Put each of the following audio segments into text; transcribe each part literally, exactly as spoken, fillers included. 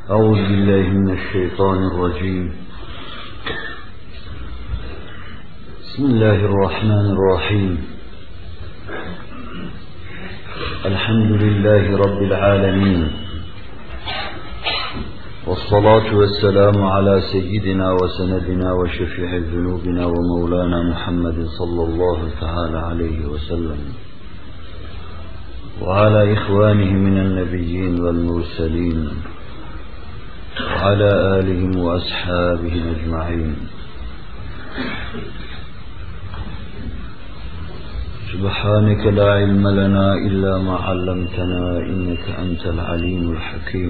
أعوذ بالله من الشيطان الرجيم. بسم الله الرحمن الرحيم. الحمد لله رب العالمين، والصلاة والسلام على سيدنا وسندنا وشفيع ذنوبنا ومولانا محمد صلى الله تعالى عليه وسلم، وعلى إخوانه من النبيين والمرسلين، وعلى آلهم وأصحابهم أجمعين. سبحانك لا علم لنا إلا ما علمتنا إنك أنت العليم الحكيم.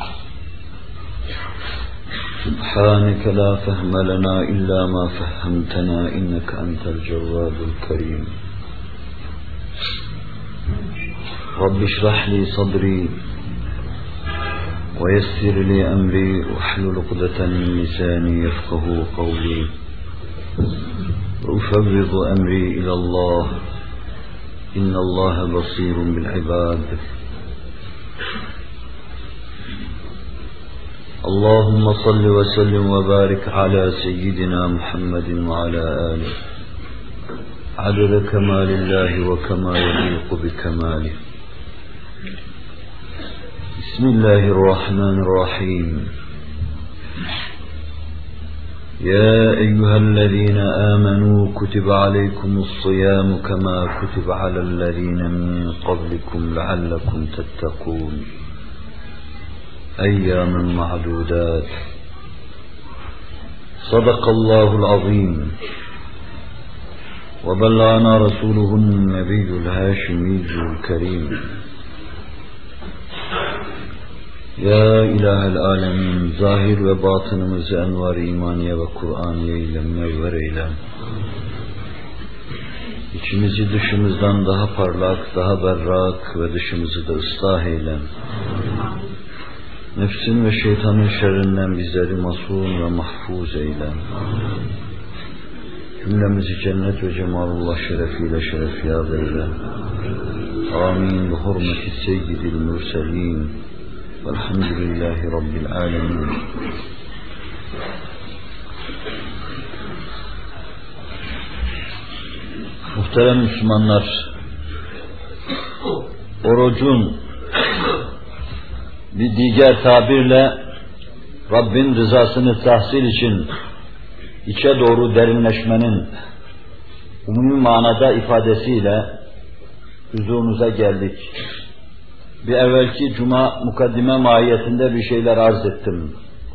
سبحانك لا فهم لنا إلا ما فهمتنا إنك أنت الجواد الكريم. رب اشرح لي صدري ويسر لي أمري واحلل عقدة من لساني يفقه قولي، وأفوض أمري إلى الله إن الله بصير بالعباد. اللهم صل وسلم وبارك على سيدنا محمد وعلى آله عدد كمال الله وكما يليق بكماله. بسم الله الرحمن الرحيم. يا أيها الذين آمنوا كتب عليكم الصيام كما كتب على الذين من قبلكم لعلكم تتقون أياما معدودات. صدق الله العظيم، وبلغنا رسوله النبي الهاشمي الكريم. Ya İlahel Alemin, zahir ve batınımızı envar-ı imaniye ve Kur'aniye ile münevver eyle. İçimizi dışımızdan daha parlak, daha berrak ve dışımızı da ıslah eyle. Nefsin ve şeytanın şerrinden bizleri masum ve mahfuz eyle. Cümlemizi cennet ve cemalullah şerefiyle şerefiyat eyle. Amin. Bi hurmeti seyyidil mürselin. Velhamdülillahi Rabbil alemin. Muhterem Müslümanlar, orucun bir diğer tabirle Rabbin rızasını tahsil için içe doğru derinleşmenin umumi manada ifadesiyle huzurunuza geldik. Bir evvelki cuma mukaddime mahiyetinde bir şeyler arz ettim.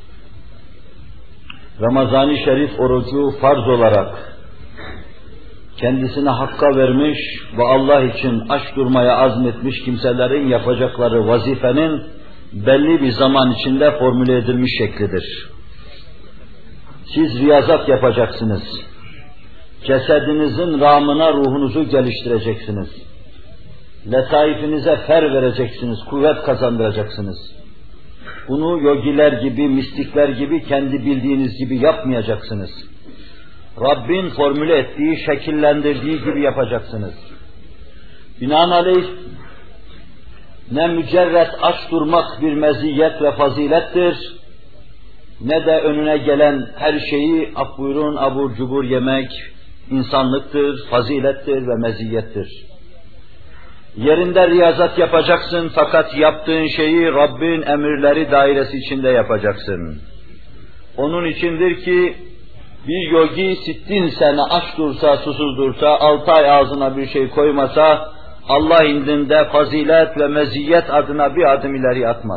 Ramazan-ı Şerif orucu farz olarak kendisine hakka vermiş ve Allah için aç durmaya azmetmiş kimselerin yapacakları vazifenin belli bir zaman içinde formüle edilmiş şeklidir. Siz riyazat yapacaksınız. Cesedinizin rağmına ruhunuzu geliştireceksiniz. Letaifinize fer vereceksiniz, kuvvet kazandıracaksınız. Bunu yogiler gibi, mistikler gibi, kendi bildiğiniz gibi yapmayacaksınız. Rabbin formüle ettiği, şekillendirdiği gibi yapacaksınız. Binaenaleyh, ne mücerret aç durmak bir meziyet ve fazilettir, ne de önüne gelen her şeyi af buyurun abur cubur yemek insanlıktır, fazilettir ve meziyettir. Yerinde riyazat yapacaksın fakat yaptığın şeyi Rabbin emirleri dairesi içinde yapacaksın. Onun içindir ki bir yogi sittin sene aç dursa, susuz dursa, altı ay ağzına bir şey koymasa Allah indinde fazilet ve meziyet adına bir adım ileri atmaz.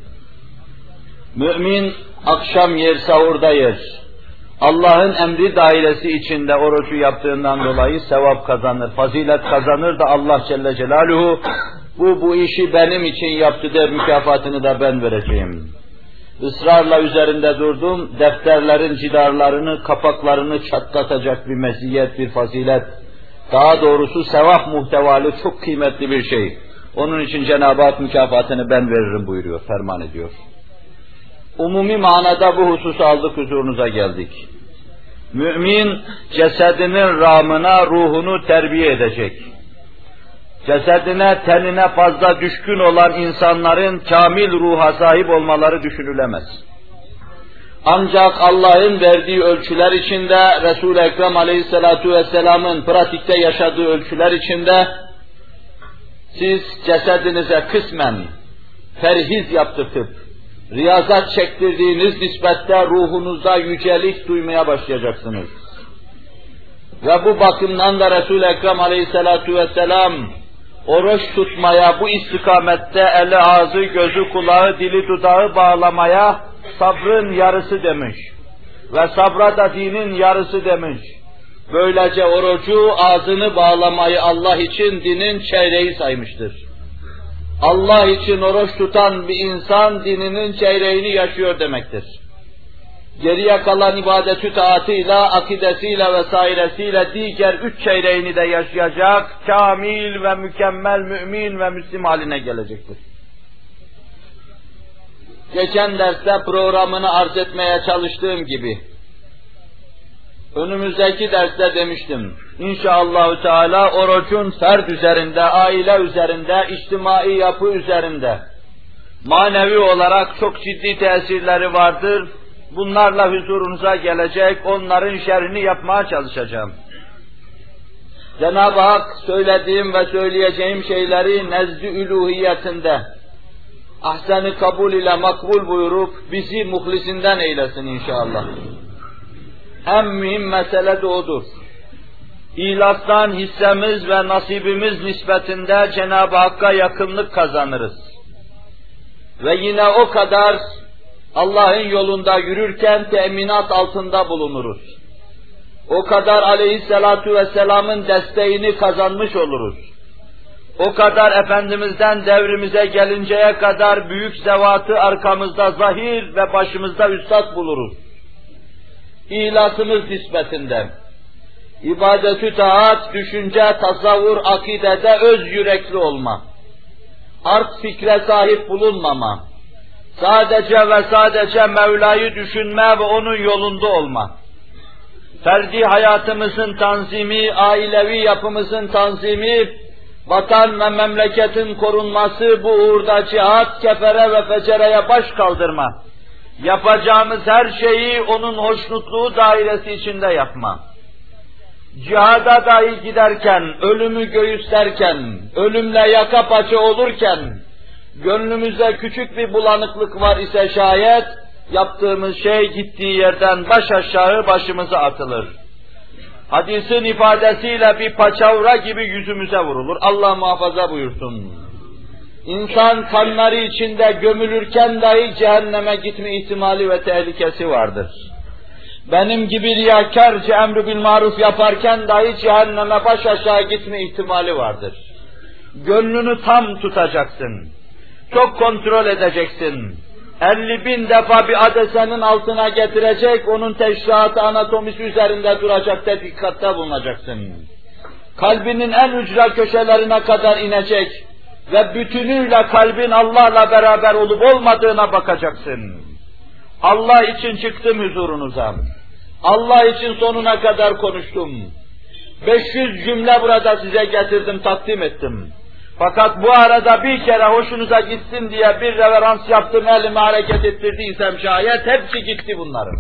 Mümin akşam yer, sahurda yer. Allah'ın emri dairesi içinde orucu yaptığından dolayı sevap kazanır, fazilet kazanır da Allah Celle Celaluhu bu bu işi benim için yaptı der, mükafatını da ben vereceğim. Israrla üzerinde durdum, defterlerin cidarlarını, kapaklarını çatlatacak bir meziyet, bir fazilet, daha doğrusu sevap muhtevalı çok kıymetli bir şey. Onun için Cenab-ı Hak mükafatını ben veririm buyuruyor, ferman ediyor. Umumi manada bu hususu aldık, huzurunuza geldik. Mümin cesedinin rağmına ruhunu terbiye edecek. cesedine, tenine fazla düşkün olan insanların kamil ruha sahip olmaları düşünülemez. Ancak Allah'ın verdiği ölçüler içinde, Resul-i Ekrem Aleyhisselatu Vesselam'ın pratikte yaşadığı ölçüler içinde, siz cesedinize kısmen perhiz yaptırtıp, riyazat çektirdiğiniz nispette ruhunuzda yücelik duymaya başlayacaksınız. Ve bu bakımdan da Resul-i Ekrem Aleyhisselatu Vesselam, oruç tutmaya, bu istikamette eli, ağzı, gözü, kulağı, dili, dudağı bağlamaya sabrın yarısı demiş. Ve sabra da dinin yarısı demiş. Böylece orucu, ağzını bağlamayı Allah için dinin çeyreği saymıştır. Allah için oruç tutan bir insan dininin çeyreğini yaşıyor demektir. Geriye kalan ibadetü taatıyla, akidesiyle vesairesiyle diğer üç çeyreğini de yaşayacak, kamil ve mükemmel mümin ve Müslim haline gelecektir. Geçen derste programını arz etmeye çalıştığım gibi, önümüzdeki derste demiştim, İnşallahü Teala orucun ferd üzerinde, aile üzerinde, içtimai yapı üzerinde, manevi olarak çok ciddi tesirleri vardır. Bunlarla huzurunuza gelecek, onların şerhini yapmaya çalışacağım. Cenab-ı Hak söylediğim ve söyleyeceğim şeyleri nezd-i üluhiyetinde ahsen-i kabul ile makbul buyurup bizi muhlisinden eylesin inşallah. En mühim mesele de odur. İhlastan hissemiz ve nasibimiz nispetinde Cenab-ı Hakk'a yakınlık kazanırız. Ve yine o kadar Allah'ın yolunda yürürken teminat altında bulunuruz. O kadar Aleyhisselatu Vesselam'ın desteğini kazanmış oluruz. O kadar Efendimiz'den devrimize gelinceye kadar büyük zevatı arkamızda zahir ve başımızda üstad buluruz. İhlasımız nispetinde. İbadetü taat, düşünce, tasavvur, akidede öz yürekli olma. Art fikre sahip bulunmama. Sadece ve sadece Mevla'yı düşünme ve onun yolunda olma. Ferdi hayatımızın tanzimi, ailevi yapımızın tanzimi, vatan ve memleketin korunması, bu uğurda cihat, kefere ve fecereye baş kaldırma. Yapacağımız her şeyi onun hoşnutluğu dairesi içinde yapma. Cihada dahi giderken, ölümü göğüslerken, ölümle yaka paça olurken, gönlümüzde küçük bir bulanıklık var ise şayet, yaptığımız şey gittiği yerden baş aşağı başımıza atılır. Hadisin ifadesiyle bir paçavra gibi yüzümüze vurulur. Allah muhafaza buyursun. İnsan kanları içinde gömülürken dahi cehenneme gitme ihtimali ve tehlikesi vardır. Benim gibi riyakarca emr-i bil maruf yaparken dahi cehenneme baş aşağı gitme ihtimali vardır. Gönlünü tam tutacaksın. Çok kontrol edeceksin. elli bin defa bir adesenin altına getirecek, onun teşrihatı, anatomisi üzerinde duracak, tetikatta bulunacaksın. Kalbinin en ücra köşelerine kadar inecek ve bütünüyle kalbin Allah'la beraber olup olmadığına bakacaksın. Allah için çıktım huzurunuza. Allah için sonuna kadar konuştum. beş yüz cümle burada size getirdim, takdim ettim. Fakat bu arada bir kere hoşunuza gitsin diye bir reverans yaptım, elimi hareket ettirdiysem şayet hepsi gitti bunların.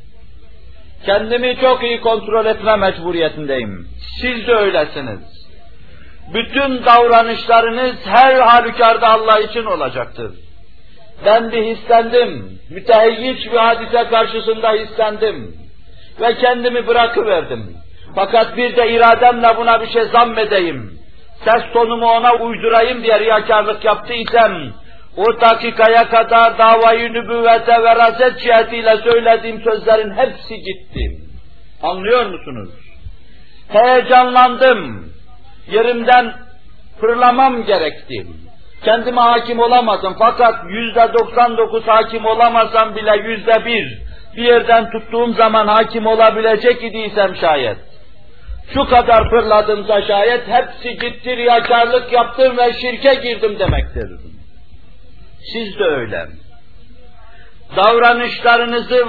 Kendimi çok iyi kontrol etme mecburiyetindeyim. Siz de öylesiniz. Bütün davranışlarınız her halükarda Allah için olacaktır. Ben bir hislendim, mütehiyyiç bir hadise karşısında hislendim ve kendimi bırakıverdim. Fakat bir de irademle buna bir şey zammedeyim, ses tonumu ona uydurayım diye riyakarlık yaptıysam, o dakikaya kadar davayı nübüvvete ve raset cihetiyle söylediğim sözlerin hepsi gitti. Anlıyor musunuz? Heyecanlandım, yerimden fırlamam gerekti. Kendime hakim olamadım fakat yüzde doksan dokuz hakim olamasam bile yüzde bir bir yerden tuttuğum zaman hakim olabilecek idiysem şayet, şu kadar fırladımsa şayet hepsi gitti, riyakarlık yaptım ve şirke girdim demektir. Siz de öyle. Davranışlarınızı ve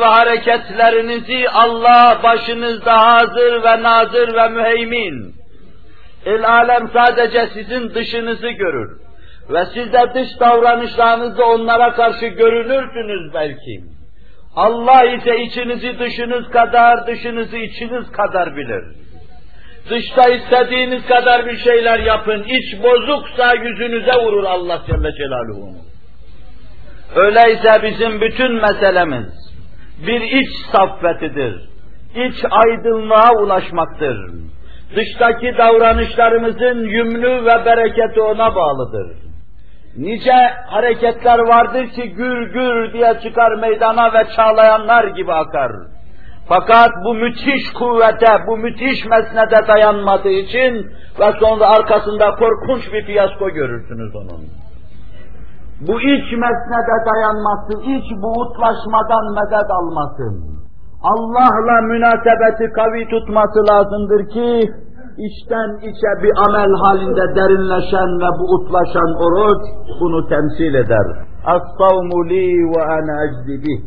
hareketlerinizi Allah başınızda hazır ve nazır ve müheymin, El alem sadece sizin dışınızı görür. Ve siz de dış davranışlarınızda onlara karşı görünürsünüz belki. Allah ise içinizi dışınız kadar, dışınızı içiniz kadar bilir. Dışta istediğiniz kadar bir şeyler yapın, iç bozuksa yüzünüze vurur Allah Celle Celaluhu. Öyleyse bizim bütün meselemiz bir iç saffetidir. İç aydınlığa ulaşmaktır. Dıştaki davranışlarımızın yümlü ve bereketi ona bağlıdır. Nice hareketler vardır ki gür gür diye çıkar meydana ve çağlayanlar gibi akar. Fakat bu müthiş kuvvete, bu müthiş mesnede dayanmadığı için ve sonra arkasında korkunç bir fiyasko görürsünüz onun. Bu iç mesnede dayanması, iç buğutlaşmadan medet almasın. Allah'la münasebeti kavi tutması lazımdır ki, içten içe bir amel halinde derinleşen ve buğutlaşan oruç bunu temsil eder. Es-savmu li ve ana eczi bih.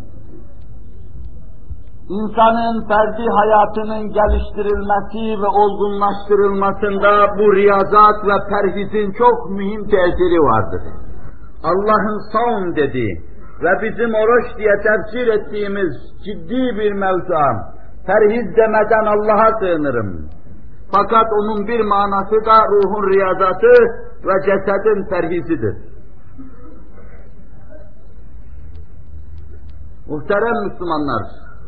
İnsanın ferdi hayatının geliştirilmesi ve olgunlaştırılmasında bu riyazat ve perhizin çok mühim tesiri vardır. Allah'ın savm dediği ve bizim oruç diye tefsir ettiğimiz ciddi bir mevzu. Perhiz demeden Allah'a sığınırım. Fakat onun bir manası da ruhun riyazatı ve cesedin perhizidir. Muhterem Müslümanlar,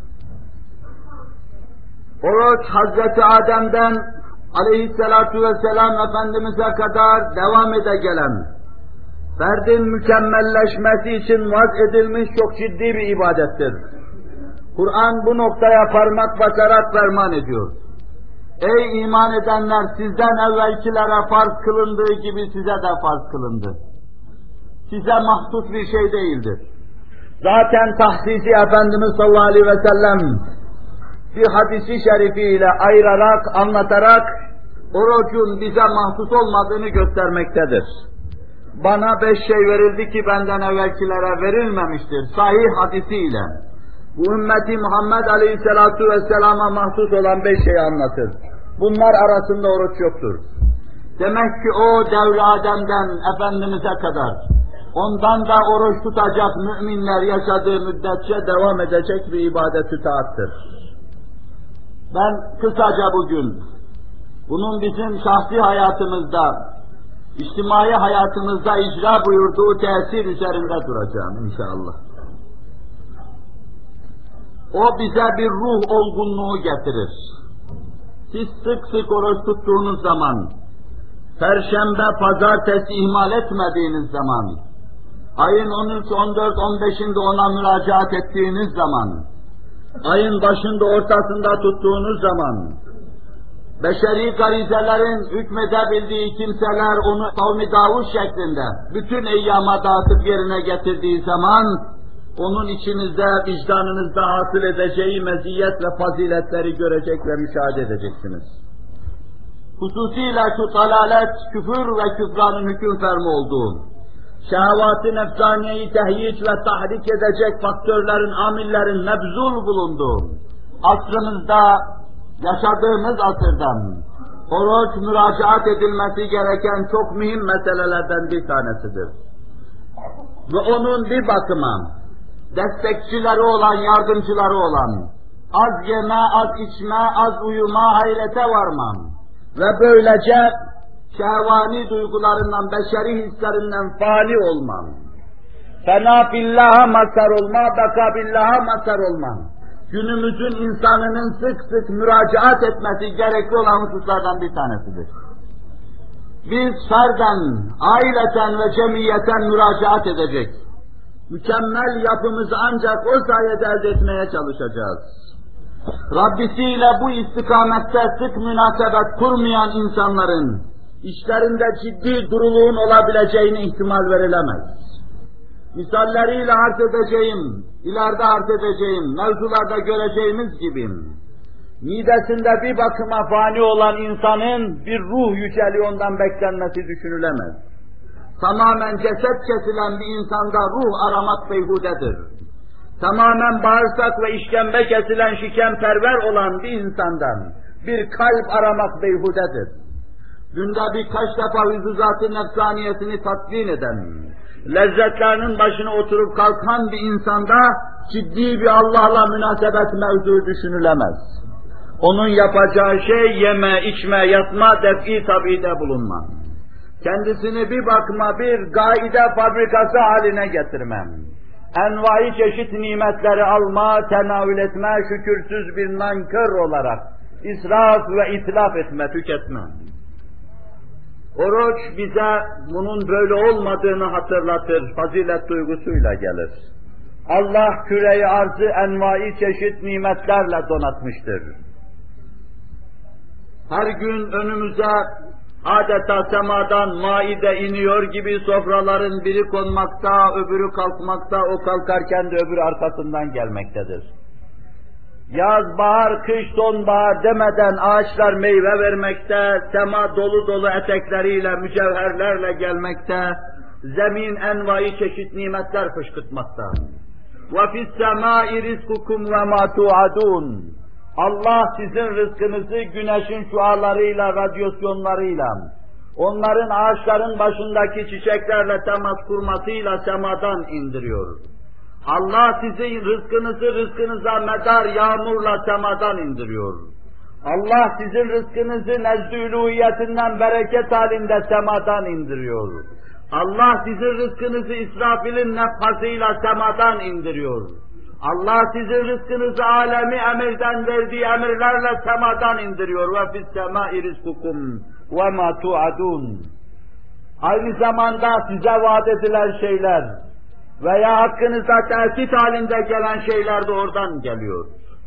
oruç Hazreti Adem'den aleyhissalatu vesselam Efendimiz'e kadar devam ede gelen, ferdin mükemmelleşmesi için vaz edilmiş çok ciddi bir ibadettir. Kur'an bu noktaya parmak basarak ferman ediyor. Ey iman edenler, sizden evvelkilere farz kılındığı gibi size de farz kılındı. Size mahsus bir şey değildir. Zaten tahsisi Efendimiz sallallahu aleyhi ve sellem bir hadisi şerifiyle ayırarak, anlatarak orucun bize mahsus olmadığını göstermektedir. Bana beş şey verildi ki benden evvelkilere verilmemiştir. Sahih hadisiyle. Bu ümmeti Muhammed Aleyhisselatu Vesselam'a mahsus olan beş şeyi anlatır. Bunlar arasında oruç yoktur. Demek ki o devri Adem'den Efendimiz'e kadar ondan da oruç tutacak müminler yaşadığı müddetçe devam edecek bir ibadet-ü taattır. Ben kısaca bugün bunun bizim şahsi hayatımızda, içtimai hayatımızda icra buyurduğu tesir üzerinde duracağım inşallah. O bize bir ruh olgunluğu getirir. Siz sık sık oruç tuttuğunuz zaman, Perşembe, Pazartesi ihmal etmediğiniz zaman, ayın on üç, on dört, on beşinde ona müracaat ettiğiniz zaman, ayın başında ortasında tuttuğunuz zaman, beşeri garizelerin hükmedebildiği kimseler onu kavmi Davud şeklinde bütün eyyama dağıtıp yerine getirdiği zaman, onun içinizde, vicdanınızda hasıl edeceği meziyet ve faziletleri görecek ve müşahede edeceksiniz. Hususiyle şu dalalet, küfür ve küfranın hüküm fermi olduğu, şehvat-ı nefsaniyeyi tehyic ve tahrik edecek faktörlerin, amillerin mebzul bulunduğu, asrımızda, yaşadığımız asırdan, oruç müracaat edilmesi gereken çok mühim meselelerden bir tanesidir. Ve onun bir bakıma, destekçileri olan, yardımcıları olan, az yeme, az içme, az uyuma, hayrete varmam ve böylece şehvani duygularından, beşeri hislerinden fani olmam. Fena billaha mazhar olma, beka billaha mazhar olmam. Günümüzün insanının sık sık müracaat etmesi gerekli olan hususlardan bir tanesidir. Biz ferden, aileten ve cemiyeten müracaat edecek. Mükemmel yapımızı ancak o sayede elde etmeye çalışacağız. Rabbisiyle bu istikamette sık münasebet kurmayan insanların işlerinde ciddi duruluğun olabileceğine ihtimal verilemez. Misalleriyle arz edeceğim, ileride arz edeceğim, mevzularda göreceğimiz gibi, midesinde bir bakıma fani olan insanın bir ruh yüceliği ondan beklenmesi düşünülemez. Tamamen ceset kesilen bir insanda ruh aramak beyhudedir. Tamamen bağırsak ve işkembe kesilen şikemperver olan bir insandan bir kalp aramak beyhudedir. günde birkaç defa hüzuzat-ı nefsaniyesini tatbik eden, lezzetlerinin başına oturup kalkan bir insanda ciddi bir Allah'la münasebet mevzu düşünülemez. Onun yapacağı şey yeme, içme, yatma, def'i tabiide bulunma. Kendisini bir bakma bir gaide fabrikası haline getirmem. Envai çeşit nimetleri alma, tenavül etme, şükürsüz bir nankör olarak israf ve itlaf etme, tüketme. Oruç bize bunun böyle olmadığını hatırlatır, fazilet duygusuyla gelir. Allah küre-i arzı envai çeşit nimetlerle donatmıştır. Her gün önümüze adeta semadan maide iniyor gibi sofraların biri konmakta, öbürü kalkmakta, o kalkarken de öbürü arkasından gelmektedir. Yaz, bahar, kış, sonbahar demeden ağaçlar meyve vermekte, sema dolu dolu etekleriyle, mücevherlerle gelmekte, zemin envai çeşit nimetler fışkırtmakta. وَفِي السَّمَاءِ رِزْقُكُمْ وَمَا تُوعَدُونَ Allah sizin rızkınızı güneşin şualarıyla, radyasyonlarıyla, onların ağaçların başındaki çiçeklerle temas kurmasıyla semadan indiriyor. Allah sizin rızkınızı rızkınıza medar yağmurla semadan indiriyor. Allah sizin rızkınızı nezdü uluhiyetinden bereket halinde semadan indiriyor. Allah sizin rızkınızı İsrafil'in nefhasıyla semadan indiriyor. Allah sizin rızkınızı alemi emirden verdiği emirlerle semadan indiriyor. Ve fis semâi rizkukum ve ma tu'adun. Aynı zamanda size vaat edilen şeyler veya hakkınızda tehdit halinde gelen şeyler de oradan geliyor.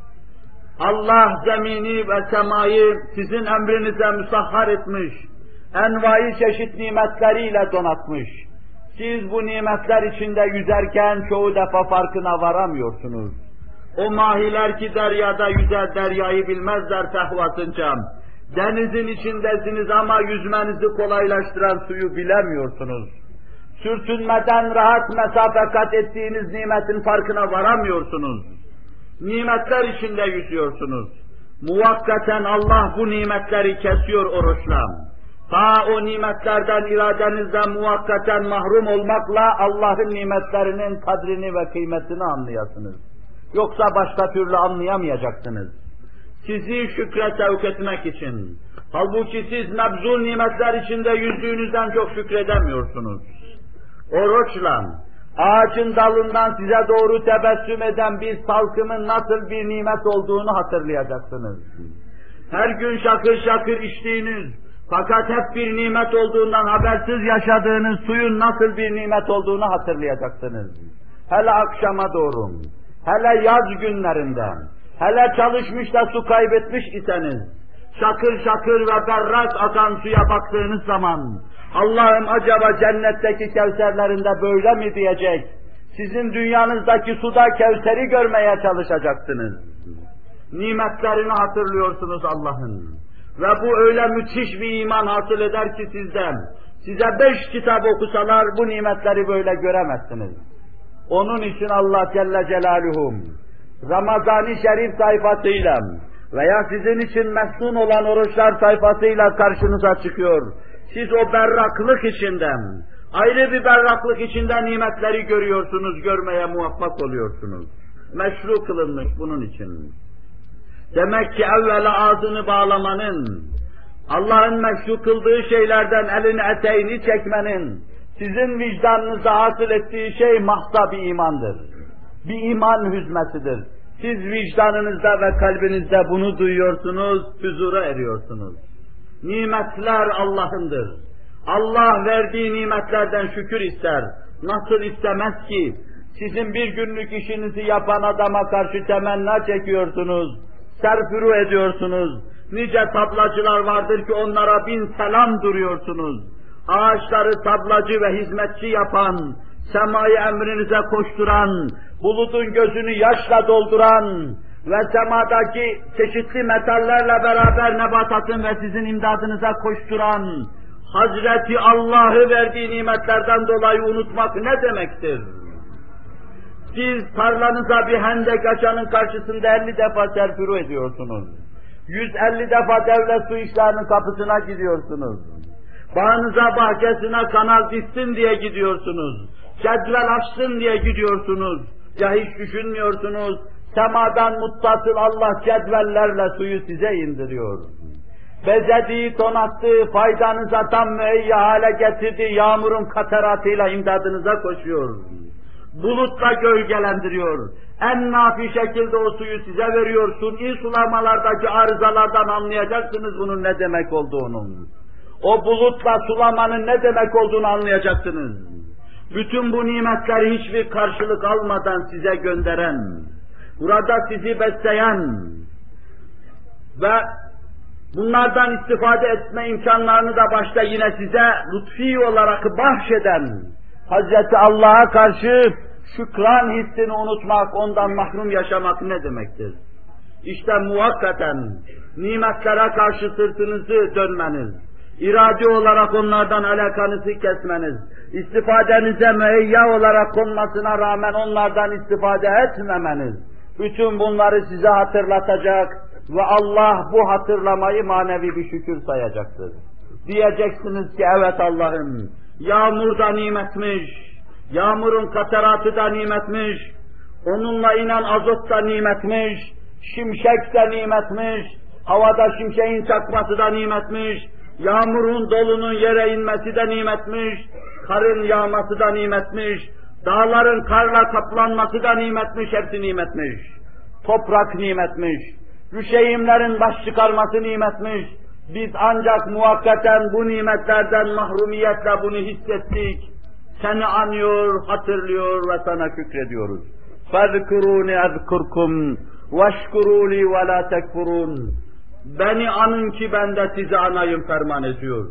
Allah zemini ve semayı sizin emrinize müsahhar etmiş, envai çeşit nimetleriyle donatmış. Siz bu nimetler içinde yüzerken çoğu defa farkına varamıyorsunuz. O mahiler ki deryada yüzer, deryayı bilmezler fehvasınca. Denizin içindesiniz ama yüzmenizi kolaylaştıran suyu bilemiyorsunuz. Sürtünmeden rahat mesafe kat ettiğiniz nimetin farkına varamıyorsunuz. Nimetler içinde yüzüyorsunuz. Muvakkaten Allah bu nimetleri kesiyor oruçla. Ta o nimetlerden iradenizden muvakkaten mahrum olmakla Allah'ın nimetlerinin kadrini ve kıymetini anlayasınız. Yoksa başka türlü anlayamayacaksınız. Sizi şükre sevk etmek için, halbuki siz mebzul nimetler içinde yüzdüğünüzden çok şükredemiyorsunuz. Oruçla, ağacın dalından size doğru tebessüm eden bir salkımın nasıl bir nimet olduğunu hatırlayacaksınız. Her gün şakır şakır içtiğiniz, fakat hep bir nimet olduğundan habersiz yaşadığınız suyun nasıl bir nimet olduğunu hatırlayacaksınız. Hele akşama doğru, hele yaz günlerinde, hele çalışmış da su kaybetmiş iseniz, şakır şakır ve berrak akan suya baktığınız zaman, Allah'ım acaba cennetteki kevserlerinde böyle mi diyecek, sizin dünyanızdaki suda kevseri görmeye çalışacaksınız. Nimetlerini hatırlıyorsunuz Allah'ın. Ve bu öyle müthiş bir iman hasıl eder ki sizden, size beş kitap okusalar bu nimetleri böyle göremezsiniz. Onun için Allah Celle Celaluhu, Ramazan-ı Şerif sayfasıyla veya sizin için mehzun olan oruçlar sayfasıyla karşınıza çıkıyor. Siz o berraklık içinden, ayrı bir berraklık içinde nimetleri görüyorsunuz, görmeye muvaffak oluyorsunuz. Meşru kılınmış bunun için. Demek ki evvela ağzını bağlamanın, Allah'ın meşru kıldığı şeylerden elini eteğini çekmenin, sizin vicdanınıza hasıl ettiği şey mahsa bir imandır. Bir iman hüzmesidir. Siz vicdanınızda ve kalbinizde bunu duyuyorsunuz, huzura eriyorsunuz. Nimetler Allah'ındır. Allah verdiği nimetlerden şükür ister. Nasıl istemez ki? Sizin bir günlük işinizi yapan adama karşı temenna çekiyorsunuz, serfuru ediyorsunuz. Nice tablacılar vardır ki onlara bin selam duruyorsunuz. Ağaçları tablacı ve hizmetçi yapan, semayı emrinize koşturan, bulutun gözünü yaşla dolduran ve semadaki çeşitli metallerle beraber nebatatın ve sizin imdadınıza koşturan, Hazreti Allah'ı verdiği nimetlerden dolayı unutmak ne demektir? Siz tarlanıza bir hendek açanın karşısında elli defa serfuru ediyorsunuz. yüz elli defa devlet su işlerinin kapısına gidiyorsunuz. Bağınıza, bahçesine kanal dizsin diye gidiyorsunuz. Cedvel açsın diye gidiyorsunuz. Ya hiç düşünmüyorsunuz, semadan muttasıl Allah cedvellerle suyu size indiriyor. Bezediği, donattığı, faydanıza tam müeyya hale getirdiği yağmurun kateratıyla imdadınıza koşuyor. Bulutla gölgelendiriyor. En nafi şekilde o suyu size veriyor. Suni sulamalardaki arızalardan anlayacaksınız bunun ne demek olduğunu. O bulutla sulamanın ne demek olduğunu anlayacaksınız. Bütün bu nimetleri hiçbir karşılık almadan size gönderen, burada sizi besleyen ve bunlardan istifade etme imkanlarını da başta yine size lütfi olarak bahşeden Hazreti Allah'a karşı şükran hissini unutmak, ondan mahrum yaşamak ne demektir? İşte muhakkaten nimetlere karşı sırtınızı dönmeniz, iradi olarak onlardan alakanızı kesmeniz, istifadenize müeyya olarak konmasına rağmen onlardan istifade etmemeniz, bütün bunları size hatırlatacak ve Allah bu hatırlamayı manevi bir şükür sayacaktır. Diyeceksiniz ki evet Allah'ım, yağmur da nimetmiş, yağmurun kateratı da nimetmiş, onunla inen azot da nimetmiş, şimşek de nimetmiş, havada şimşeğin çakması da nimetmiş, yağmurun dolunun yere inmesi de nimetmiş, karın yağması da nimetmiş, dağların karla kaplanması da nimetmiş, hepsi nimetmiş. Toprak nimetmiş, rüşeğimlerin baş çıkarması nimetmiş. Biz ancak muvakkaten bu nimetlerden mahrumiyetle bunu hissettik. Seni anıyor, hatırlıyor ve sana şükrediyoruz. فَذْكُرُونِ اَذْكُرْكُمْ وَاشْكُرُوا لِي وَلَا تَكْفُرُونَ. Beni anın ki ben de size anayım ferman ediyor.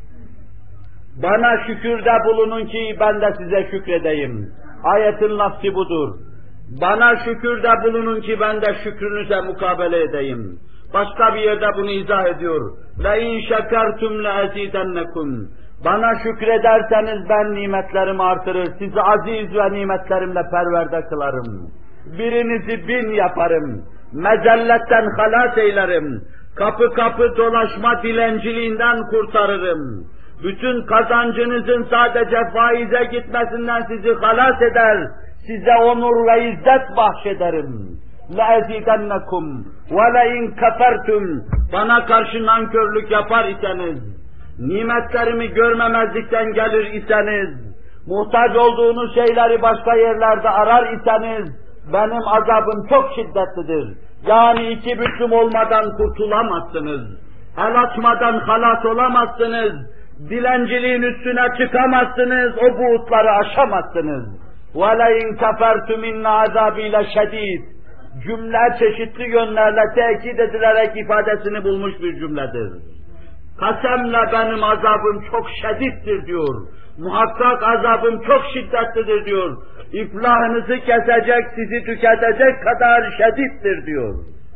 Bana şükürde bulunun ki ben de size şükredeyim. Ayetin lafzı budur. Bana şükürde bulunun ki ben de şükrünüze mukabele edeyim. Başka bir yerde bunu izah ediyor. لَاِنْ شَكَرْتُمْ لَاَزِيدَنَّكُمْ. Bana şükrederseniz ben nimetlerimi artırır, sizi aziz ve nimetlerimle perverde kılarım. Birinizi bin yaparım, mezelletten halas eylerim, kapı kapı dolaşma dilenciliğinden kurtarırım. Bütün kazancınızın sadece faize gitmesinden sizi halas eder, size onur ve izzet bahşederim. لَاَزِيدَنَّكُمْ وَلَاِنْ كَفَرْتُمْ. Bana karşı nankörlük yapar iseniz, nimetlerimi görmemezlikten gelir iseniz, muhtaç olduğunuz şeyleri başka yerlerde arar iseniz, benim azabım çok şiddetlidir. Yani iki büklüm olmadan kurtulamazsınız. El açmadan halas olamazsınız. Dilenciliğin üstüne çıkamazsınız. O buğutları aşamazsınız. وَلَاِنْ كَفَرْتُمْ اِنَّ عَذَابِي لَشَد۪يدٍ. Cümle çeşitli yönlerle tekit edilerek ifadesini bulmuş bir cümledir. Kasemle benim azabım çok şiddetlidir diyor. Muhakkak azabım çok şiddetlidir diyor. İflahınızı kesecek, sizi tüketecek kadar şiddetlidir diyor.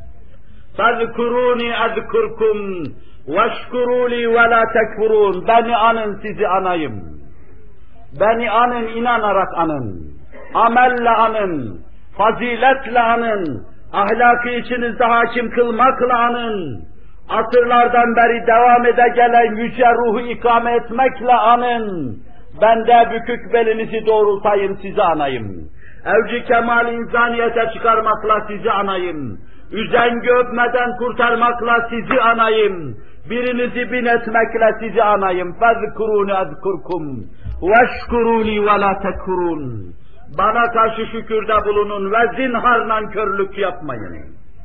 فَذْكُرُونِ اَذْكُرْكُمْ وَاشْكُرُوا لِي وَلَا تَكْفُرُونَ. Beni anın, sizi anayım. Beni anın, inanarak anın. Amelle anın. Faziletle anın. Ahlakı içinizde hakim kılmakla anın. Asırlardan beri devam ede gelen yüce ruhu ikame etmekle anın. Ben de bükük belinizi doğrultayım, sizi anayım. Evci kemal insaniyete çıkarmakla sizi anayım. Üzengi öpmeden kurtarmakla sizi anayım. Birinizi bin etmekle sizi anayım. فَذْكُرُونِ اَذْكُرْكُمْ وَاشْكُرُوا لِي وَلَا تَكْفُرُونَ. Bana karşı şükürde bulunun ve zinhar nankörlük yapmayın.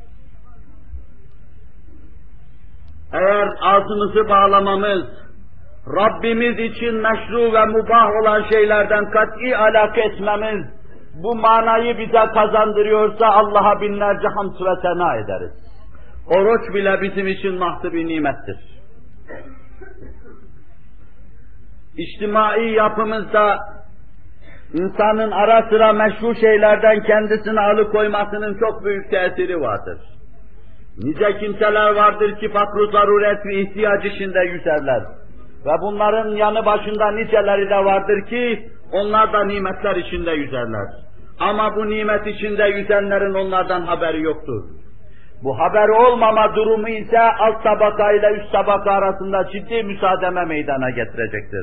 Eğer ağzımızı bağlamamız, Rabbimiz için meşru ve mubah olan şeylerden kat'i alaka etmemiz, bu manayı bize kazandırıyorsa Allah'a binlerce hamd ve sena ederiz. Oruç bile bizim için mahdı bir nimettir. İçtimai yapımızda insanın ara sıra meşru şeylerden kendisini alıkoymasının çok büyük tesiri vardır. Nice kimseler vardır ki fakr-ı zaruret ve ihtiyaç içinde yüzerler. Ve bunların yanı başında niceleri de vardır ki onlar da nimetler içinde yüzerler. Ama bu nimet içinde yüzenlerin onlardan haberi yoktur. Bu haber olmama durumu ise alt tabaka ile üst tabaka arasında ciddi müsaademe meydana getirecektir.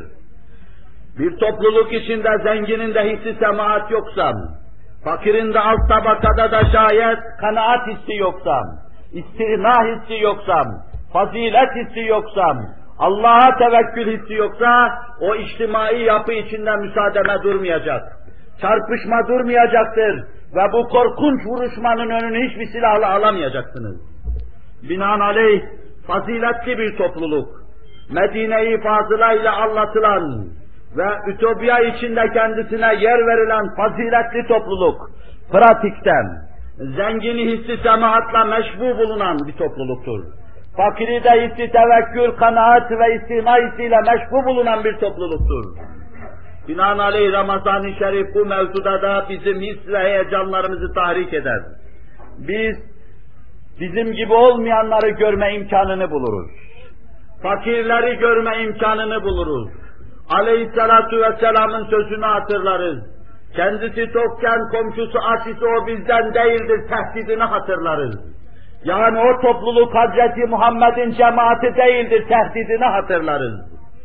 Bir topluluk içinde zenginin de hissi semaat yoksa, fakirin de alt tabakada da şayet kanaat hissi yoksa, istina hissi yoksa, fazilet hissi yoksa, Allah'a tevekkül hissi yoksa, o içtimai yapı içinde müsaademe durmayacak. Çarpışma durmayacaktır ve bu korkunç vuruşmanın önünü hiçbir silahla alamayacaksınız. Binaenaleyh faziletli bir topluluk, Medine-i Fazıla ile anlatılan ve ütopya içinde kendisine yer verilen faziletli topluluk, pratikten, zengini hissi semahatla meşbu bulunan bir topluluktur. Fakiri de hissi tevekkül, kanaat ve istina hissiyle meşbu bulunan bir topluluktur. Binaenaleyh Ramazan-ı Şerif bu mevzuda da bizim his ve heyecanlarımızı tahrik eder. Biz, bizim gibi olmayanları görme imkanını buluruz. Fakirleri görme imkanını buluruz. Aleyhissalatu vesselamın sözünü hatırlarız. Kendisi tokken komşusu aç ise o bizden değildir tehdidini hatırlarız. Yani o topluluk Hazreti Muhammed'in cemaati değildir tehdidini hatırlarız.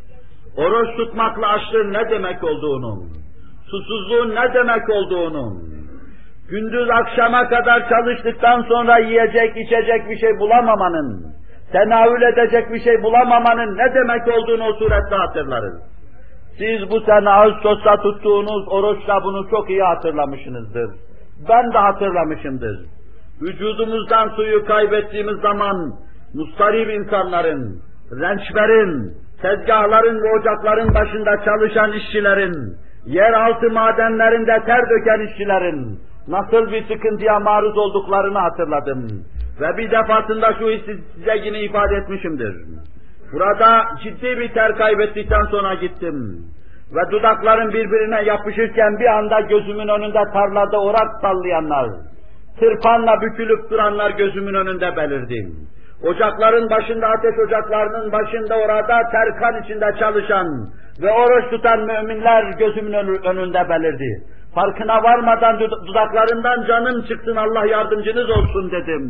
Oruç tutmakla açlığın ne demek olduğunu, susuzluğun ne demek olduğunu, gündüz akşama kadar çalıştıktan sonra yiyecek, içecek bir şey bulamamanın, tenavül edecek bir şey bulamamanın ne demek olduğunu o surette hatırlarız. Siz bu sene Ağustos'ta tuttuğunuz oruçla bunu çok iyi hatırlamışsınızdır. Ben de hatırlamışımdır. Vücudumuzdan suyu kaybettiğimiz zaman mustarip insanların, rençberin, tezgahların ve ocakların başında çalışan işçilerin, yeraltı madenlerinde ter döken işçilerin nasıl bir sıkıntıya maruz olduklarını hatırladım. Ve bir defasında şu hissi size yine ifade etmişimdir. Burada ciddi bir ter kaybettikten sonra gittim. Ve dudakların birbirine yapışırken bir anda gözümün önünde tarlada orak sallayanlar, tırpanla bükülüp duranlar gözümün önünde belirdi. Ocakların başında, ateş ocaklarının başında orada terkan içinde çalışan ve oruç tutan müminler gözümün önünde belirdi. Farkına varmadan dudaklarından canım çıksın, Allah yardımcınız olsun dedim.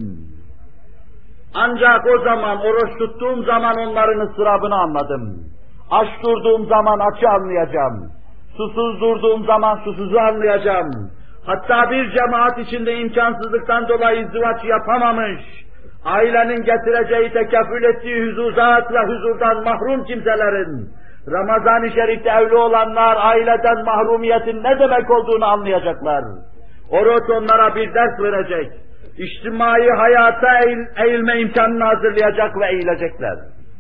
Ancak o zaman, oruç tuttuğum zaman onların ıstırabını anladım. Aç durduğum zaman açı anlayacağım. Susuz durduğum zaman susuzu anlayacağım. Hatta bir cemaat içinde imkansızlıktan dolayı izdivaç yapamamış, ailenin getireceği, tekeffül ettiği huzuzat ve huzurdan mahrum kimselerin, Ramazan-ı Şerif'te evli olanlar aileden mahrumiyetin ne demek olduğunu anlayacaklar. Oruç onlara bir ders verecek, içtimai hayata eğil, eğilme imkanını hazırlayacak ve eğilecekler.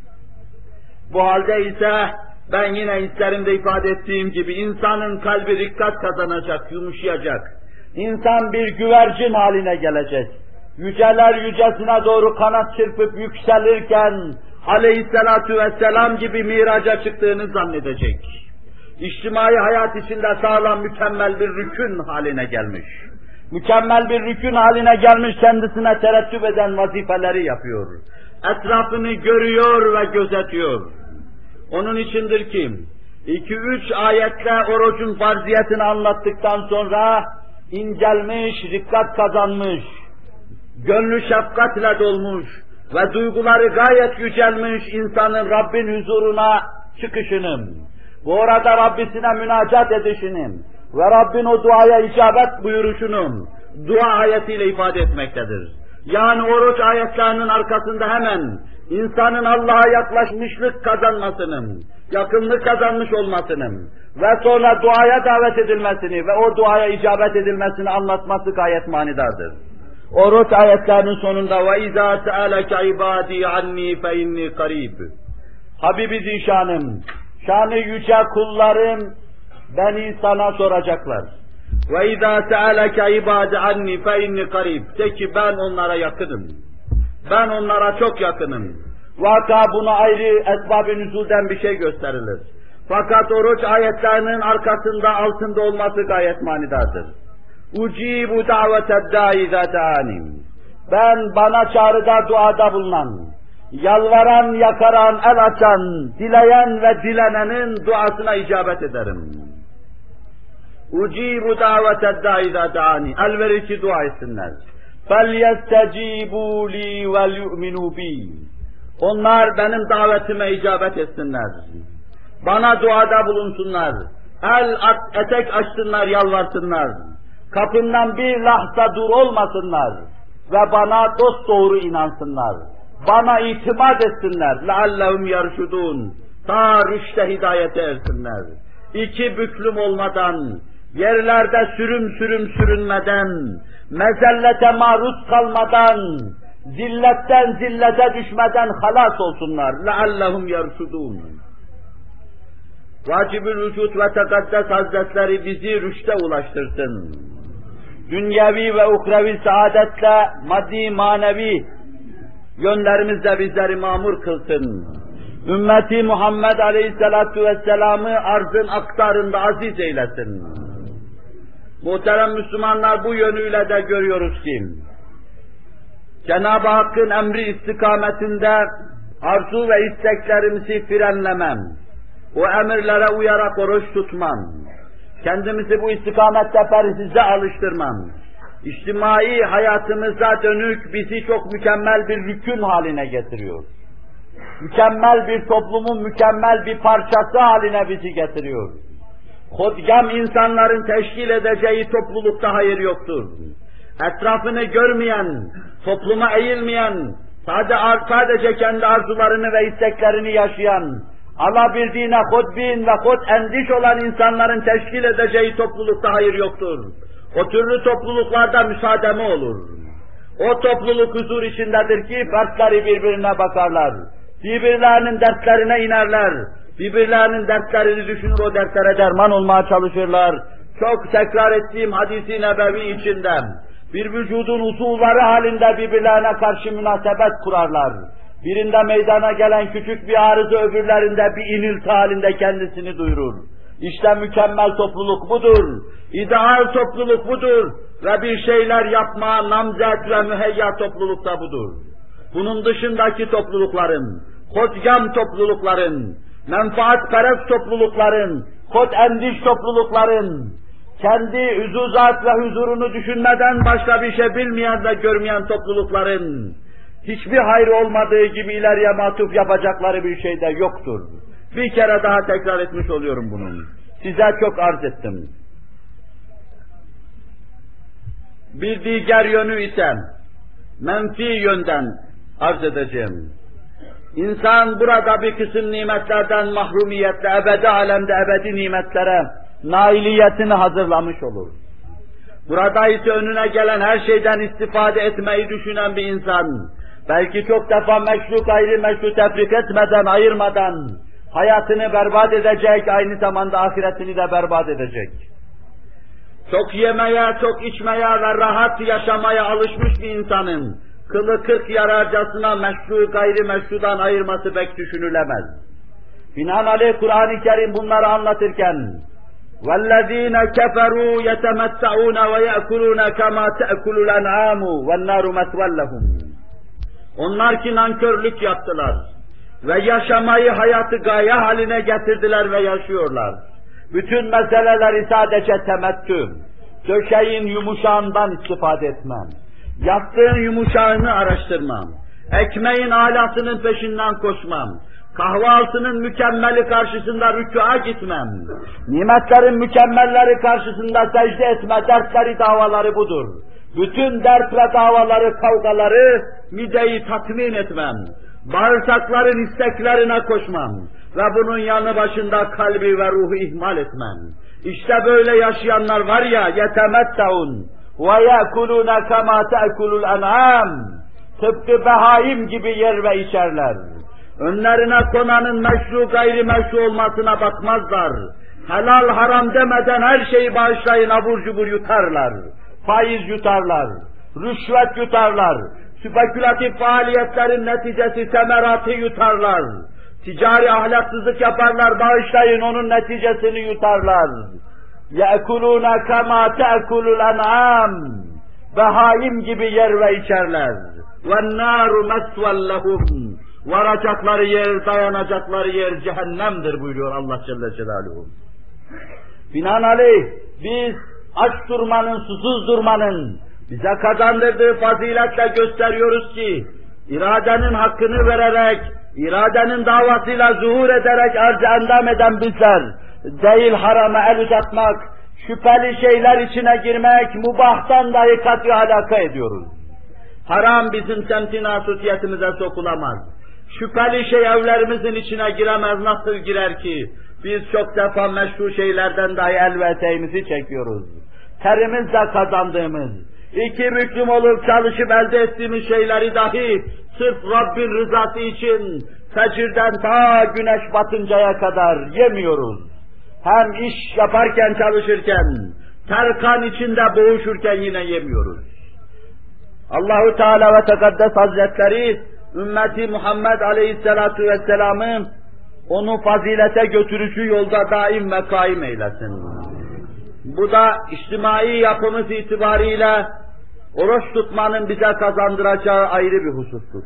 Bu halde ise ben yine hislerimde ifade ettiğim gibi insanın kalbi dikkat kazanacak, yumuşayacak. İnsan bir güvercin haline gelecek. Yüceler yücesine doğru kanat çırpıp yükselirken aleyhissalatu vesselam gibi miraca çıktığını zannedecek. İçtimai hayat içinde sağlam mükemmel bir rükün haline gelmiş. Mükemmel bir rükün haline gelmiş, kendisine terettüp eden vazifeleri yapıyor. Etrafını görüyor ve gözetiyor. Onun içindir ki iki üç ayetle orucun farziyetini anlattıktan sonra incelmiş, dikkat kazanmış, gönlü şefkatle dolmuş ve duyguları gayet yücelmiş insanın Rabbin huzuruna çıkışının, bu orada Rabbisine münacat edişinin ve Rabbin o duaya icabet buyuruşunun dua ayetiyle ifade etmektedir. Yani oruç ayetlerinin arkasında hemen insanın Allah'a yaklaşmışlık kazanmasının, yakınlık kazanmış olmasının ve sonra duaya davet edilmesini ve o duaya icabet edilmesini anlatması gayet manidardır. Oruç ayetlerinin sonunda وَاِذَا سَأَلَكَ عِبَادِي عَنِّي فَاِنِّي قَرِيبٌ Habibi zişanım, şanı yüce kullarım beni sana soracaklar. وَاِذَا سَأَلَكَ عِبَادِ عَنِّي فَاِنِّي قَرِيبٌ De ki ben onlara yakınım. Ben onlara çok yakınım. Vaka buna ayrı esbab-ı nüzulden bir şey gösterilir. Fakat oruç ayetlerinin arkasında, altında olması gayet manidardır. Ucibu daveted da'i zata'anim. Ben bana çağrıda, duada bulunan, yalvaran, yakaran, el açan, dileyen ve dilenenin duasına icabet ederim. Ucibu daveted da'i zata'ani. Elverişi dua etsinler. فَلْيَسْتَجِيبُوا لِي وَلْيُؤْمِنُوا بِي. Onlar benim davetime icabet etsinler. Bana duada bulunsunlar. El etek açsınlar, yalvarsınlar. Kapımdan bir lahza dur olmasınlar. Ve bana dosdoğru inansınlar. Bana itimat etsinler. لَعَلَّهُمْ يَرْشُدُونَ. Ta rüşte hidayete ersinler. İki büklüm olmadan, yerlerde sürüm sürüm sürünmeden, mezellete maruz kalmadan, zilletten zillete düşmeden halas olsunlar. لَعَلَّهُمْ يَرْشُدُونَ. Vacib-ül Vücud ve Tekaddes Hazretleri bizi rüşte ulaştırsın. Dünyevi ve uhrevi saadetle, maddi manevi yönlerimizle bizleri mamur kılsın. Ümmeti Muhammed Aleyhisselatu Vesselam'ı arzın aktarında aziz eylesin. Muhterem Müslümanlar, bu yönüyle de görüyoruz ki, Cenab-ı Hakk'ın emri istikametinde arzu ve isteklerimizi frenlemem, o emirlere uyarak oruç tutmam, kendimizi bu istikamette perhize alıştırmam, içtimai hayatımıza dönük bizi çok mükemmel bir rükün haline getiriyor. Mükemmel bir toplumun mükemmel bir parçası haline bizi getiriyor. Hodgam insanların teşkil edeceği toplulukta hayır yoktur. Etrafını görmeyen, topluma eğilmeyen, sadece kendi arzularını ve isteklerini yaşayan, alabildiğine hodbin ve hod endiş olan insanların teşkil edeceği toplulukta hayır yoktur. O türlü topluluklarda müsaademe olur. O topluluk huzur içindedir ki fertleri birbirine bakarlar. Birbirlerinin dertlerine inerler. Birbirlerinin dertlerini düşünür, o dertlere derman olmaya çalışırlar. Çok tekrar ettiğim hadis-i nebevi içinde bir vücudun uzuvları halinde birbirlerine karşı münasebet kurarlar. Birinde meydana gelen küçük bir arıza öbürlerinde bir inilti halinde kendisini duyurur. İşte mükemmel topluluk budur. İdeal topluluk budur. Ve bir şeyler yapma, namzet ve müheyya topluluk da budur. Bunun dışındaki toplulukların, hodgam toplulukların, menfaatperest toplulukların, hod endiş toplulukların, kendi huzuzat ve huzurunu düşünmeden başka bir şey bilmeyen ve görmeyen toplulukların, hiçbir hayır olmadığı gibi ileriye matuf yapacakları bir şey de yoktur. Bir kere daha tekrar etmiş oluyorum bunu. Size çok arz ettim. Bir diğer yönü ise menfi yönden arz edeceğim. İnsan burada bir kısım nimetlerden mahrumiyetle ebedi alemde ebedi nimetlere nailiyetini hazırlamış olur. Burada ise önüne gelen her şeyden istifade etmeyi düşünen bir insan, belki çok defa meşru gayrimeşru tefrik etmeden, ayırmadan hayatını berbat edecek, aynı zamanda ahiretini de berbat edecek. Çok yemeye, çok içmeye ve rahat yaşamaya alışmış bir insanın kılı kırk yararcasına meşru gayrimeşrudan ayırması pek düşünülemez. Binaenaleyh Kur'an-ı Kerim bunları anlatırken وَالَّذ۪ينَ كَفَرُوا يَتَمَتَّعُونَ وَيَأْكُلُونَ كَمَا تَأْكُلُ الْاَنْعَامُ وَالنَّارُ مَثْوًى لَهُمْ. Onlar ki nankörlük yaptılar ve yaşamayı hayatı gaye haline getirdiler ve yaşıyorlar. Bütün meseleleri sadece temettü, döşeğin yumuşağından istifade etmem, yattığın yumuşağını araştırmam, ekmeğin alasının peşinden koşmam, kahvaltının mükemmeli karşısında rükûa gitmem, nimetlerin mükemmelleri karşısında secde etme, dertleri davaları budur. Bütün dert ve davaları, kavgaları, mideyi tatmin etmem, bağırsakların isteklerine koşmam ve bunun yanı başında kalbi ve ruhu ihmal etmem. İşte böyle yaşayanlar var ya, yetemettaun ve yekuluna kema tekulul en'am, tıpkı behaim gibi yer ve içerler. Önlerine konanın meşru gayrimeşru olmasına bakmazlar. Helal haram demeden her şeyi bağışlayın, abur cubur yutarlar. Faiz yutarlar, rüşvet yutarlar, spekülatif faaliyetlerin neticesi semeratı yutarlar. Ticari ahlaksızlık yaparlar, bağışlayın, onun neticesini yutarlar. يَأْكُلُونَ كَمَا تَأْكُلُ الْاَنْعَامِ Behaim gibi yer ve içerler. وَالنَّارُ مَسْوًا لَهُمْ Varacakları yer, dayanacakları yer cehennemdir buyuruyor Allah Celle Celaluhu. Binaenaleyh biz aç durmanın, susuz durmanın, Bize kazandırdığı faziletle gösteriyoruz ki, iradenin hakkını vererek, iradenin davasıyla zuhur ederek arz-ı endam eden bizler, değil harama el uzatmak, şüpheli şeyler içine girmek, mubahtan dahi kat'i alaka ediyoruz. Haram bizim semti nasutiyetimize sokulamaz. Şüpheli şey evlerimizin içine giremez, nasıl girer ki? Biz çok defa meşru şeylerden dahi el ve eteğimizi çekiyoruz. Terimizle kazandığımız, iki büklüm olup çalışıp elde ettiğimiz şeyleri dahi sırf Rabbin rızası için fecirden ta güneş batıncaya kadar yemiyoruz. Hem iş yaparken, çalışırken, terkan içinde boğuşurken yine yemiyoruz. Allahu Teala ve Tekaddes Hazretleri ümmeti Muhammed Aleyhisselatu Vesselam'ı onu fazilete götürücü yolda daim ve kaim eylesin. Bu da içtimai yapımız itibariyle oruç tutmanın bize kazandıracağı ayrı bir husustur.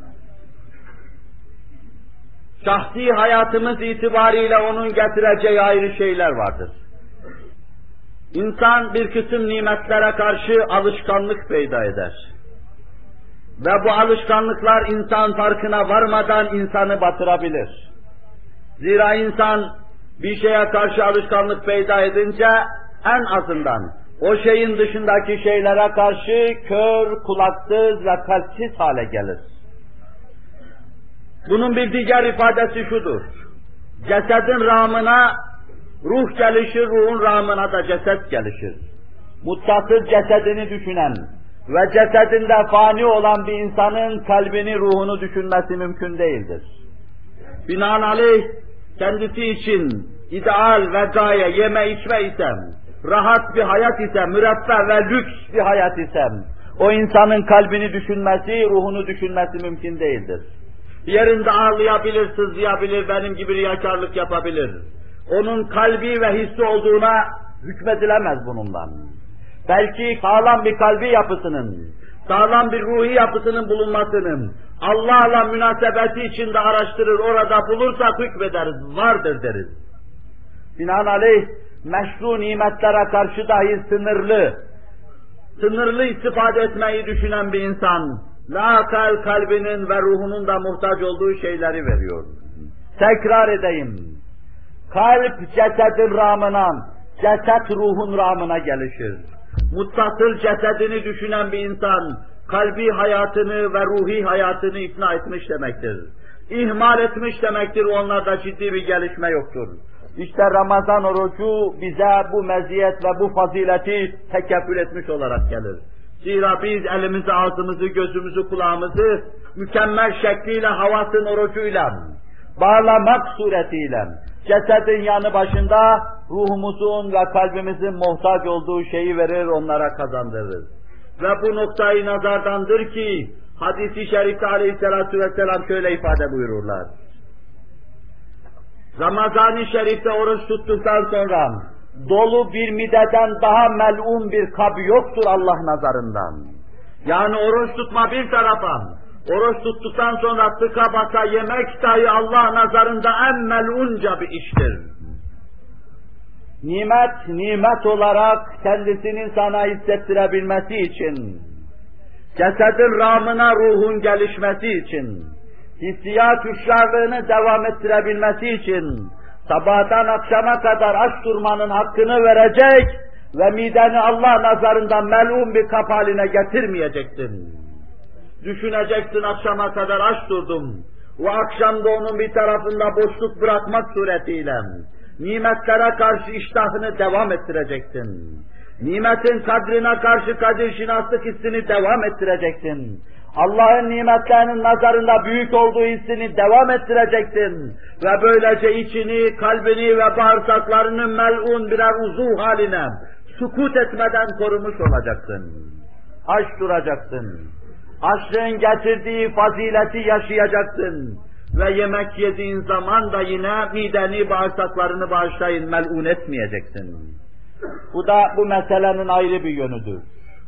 Şahsi hayatımız itibariyle onun getireceği ayrı şeyler vardır. İnsan bir kısım nimetlere karşı alışkanlık peyda eder. Ve bu alışkanlıklar insan farkına varmadan insanı batırabilir. Zira insan bir şeye karşı alışkanlık peyda edince en azından o şeyin dışındaki şeylere karşı kör, kulaksız ve kalpsiz hale gelir. Bunun bir diğer ifadesi şudur. Cesedin rağmına ruh gelişir, ruhun rağmına da ceset gelişir. Muttasıl cesedini düşünen ve cesedinde fani olan bir insanın kalbini, ruhunu düşünmesi mümkün değildir. Binaenaleyh kendisi için ideal ve gaye yeme içme isem, rahat bir hayat ise, müreffeh ve lüks bir hayat isem, o insanın kalbini düşünmesi, ruhunu düşünmesi mümkün değildir. Yerinde ağlayabilir, sızlayabilir, benim gibi riyakarlık yapabilir. Onun kalbi ve hissi olduğuna hükmedilemez bunundan. Belki sağlam bir kalbi yapısının, sağlam bir ruhi yapısının bulunmasının, Allah'la münasebeti içinde araştırır, orada bulursak hükmederiz, vardır deriz. Binaenaleyh, meşru nimetlere karşı dahi sınırlı, sınırlı istifade etmeyi düşünen bir insan, lakal kalbinin ve ruhunun da muhtaç olduğu şeyleri veriyor. Tekrar edeyim, kalp cesedin rağmına, ceset ruhun rağmına gelişir. Muttasıl cesedini düşünen bir insan, kalbi hayatını ve ruhi hayatını ikna etmiş demektir. İhmal etmiş demektir, onlarda ciddi bir gelişme yoktur. İşte Ramazan orucu bize bu meziyet ve bu fazileti tekeffül etmiş olarak gelir. Zira biz elimizi, ağzımızı, gözümüzü, kulağımızı mükemmel şekliyle havasın orucuyla, bağlamak suretiyle, cesedin yanı başında ruhumuzun ve kalbimizin muhtaç olduğu şeyi verir, onlara kazandırır. Ve bu noktayı nazardandır ki, hadis-i şerifte aleyhissalatu vesselam şöyle ifade buyururlar. Ramazan-ı şerifte oruç tuttuktan sonra, dolu bir mideden daha mel'un bir kab yoktur Allah nazarından. Yani oruç tutma bir tarafa, oruç tuttuktan sonra tıka basa yemek dahi Allah nazarında en mel'unca bir iştir. Nimet, nimet olarak kendisini sana hissettirebilmesi için, cesedin rağmına ruhun gelişmesi için, hissiyat hüşyarlığını devam ettirebilmesi için, sabahtan akşama kadar aç durmanın hakkını verecek ve mideni Allah nazarında mel'un bir kap haline getirmeyeceksin. Düşüneceksin, akşama kadar aç durdum. O akşamda onun bir tarafında boşluk bırakmak suretiyle nimetlere karşı iştahını devam ettireceksin. Nimetin kadrine karşı kadir şinaslık hissini devam ettireceksin. Allah'ın nimetlerinin nazarında büyük olduğu hissini devam ettireceksin. Ve böylece içini, kalbini ve bağırsaklarını mel'un birer uzuv haline sukut etmeden korumuş olacaksın. Aç duracaksın. Açlığın getirdiği fazileti yaşayacaksın. Ve yemek yediğin zaman da yine mideni, bağırsaklarını bağışlayın, mel'un etmeyeceksin. Bu da bu meselenin ayrı bir yönüdür.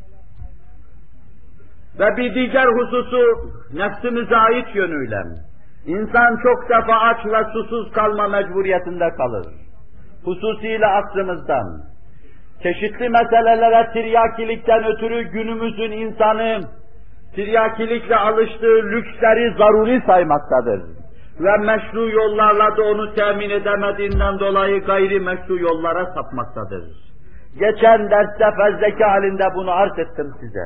Ve bir diğer hususu nefsimize ait yönüyle. İnsan çok defa aç ve susuz kalma mecburiyetinde kalır. Hususiyle aklımızdan. çeşitli meselelere tiryakilikten ötürü günümüzün insanı tiryakilikle alıştığı lüksleri zaruri saymaktadır. Ve meşru yollarla da onu temin edemediğinden dolayı gayri meşru yollara sapmaktadır. Geçen derste fezleke halinde bunu arz ettim size.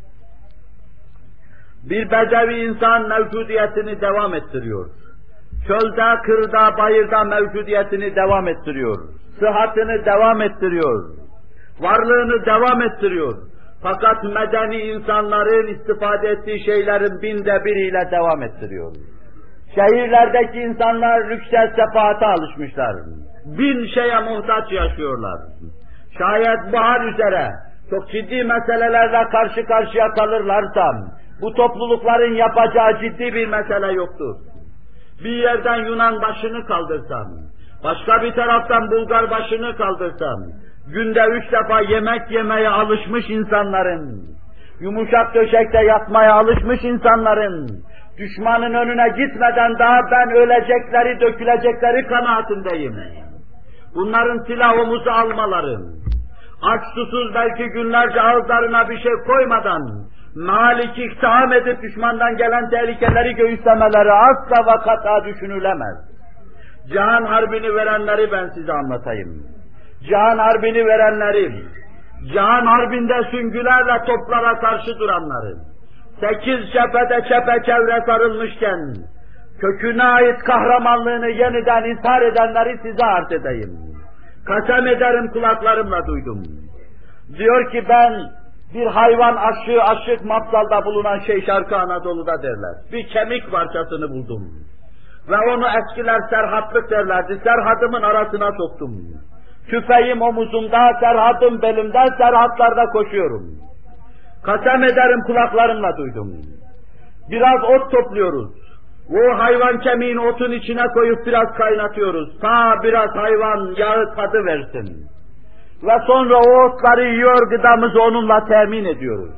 Bir bedevi insan mevcudiyetini devam ettiriyor. Çölde, kırda, bayırda mevcudiyetini devam ettiriyor. Sıhhatini devam ettiriyor. Varlığını devam ettiriyor. Fakat medeni insanların istifade ettiği şeylerin binde biriyle devam ettiriyor. Şehirlerdeki insanlar lükse, sefahate alışmışlar. Bin şeye muhtaç yaşıyorlar. Şayet bahar üzere çok ciddi meselelerle karşı karşıya kalırlarsa, bu toplulukların yapacağı ciddi bir mesele yoktur. Bir yerden Yunan başını kaldırsam, başka bir taraftan Bulgar başını kaldırsam, günde üç defa yemek yemeye alışmış insanların, yumuşak döşekte yatmaya alışmış insanların, düşmanın önüne gitmeden daha ben ölecekleri, dökülecekleri kanaatindeyim. Bunların silah omuzu almaları, aç susuz belki günlerce ağızlarına bir şey koymadan, Malik iktiham edip düşmandan gelen tehlikeleri göğüslemeleri asla ve kat'a düşünülemez. Cihan Harbi'ni verenleri ben size anlatayım. Cihan Harbi'ni verenleri, Cihan Harbi'nde süngülerle toplara karşı duranları, sekiz cephede çepeçevre sarılmışken, köküne ait kahramanlığını yeniden ishar edenleri size arz edeyim. Kasem ederim kulaklarımla duydum. Diyor ki ben, bir hayvan aşığı aşık mapsalda bulunan şey Şarkı Anadolu'da derler. Bir kemik parçasını buldum. Ve onu eskiler serhatlık derlerdi. Serhadımın arasına soktum. Tüfeğim omuzumda, serhadım belimde, serhatlarda koşuyorum. Kasem ederim kulaklarımla duydum. Biraz ot topluyoruz. O hayvan kemiğini otun içine koyup biraz kaynatıyoruz. Ta biraz hayvan yağı tadı versin. Ve sonra o otları yiyor, gıdamızı onunla temin ediyoruz.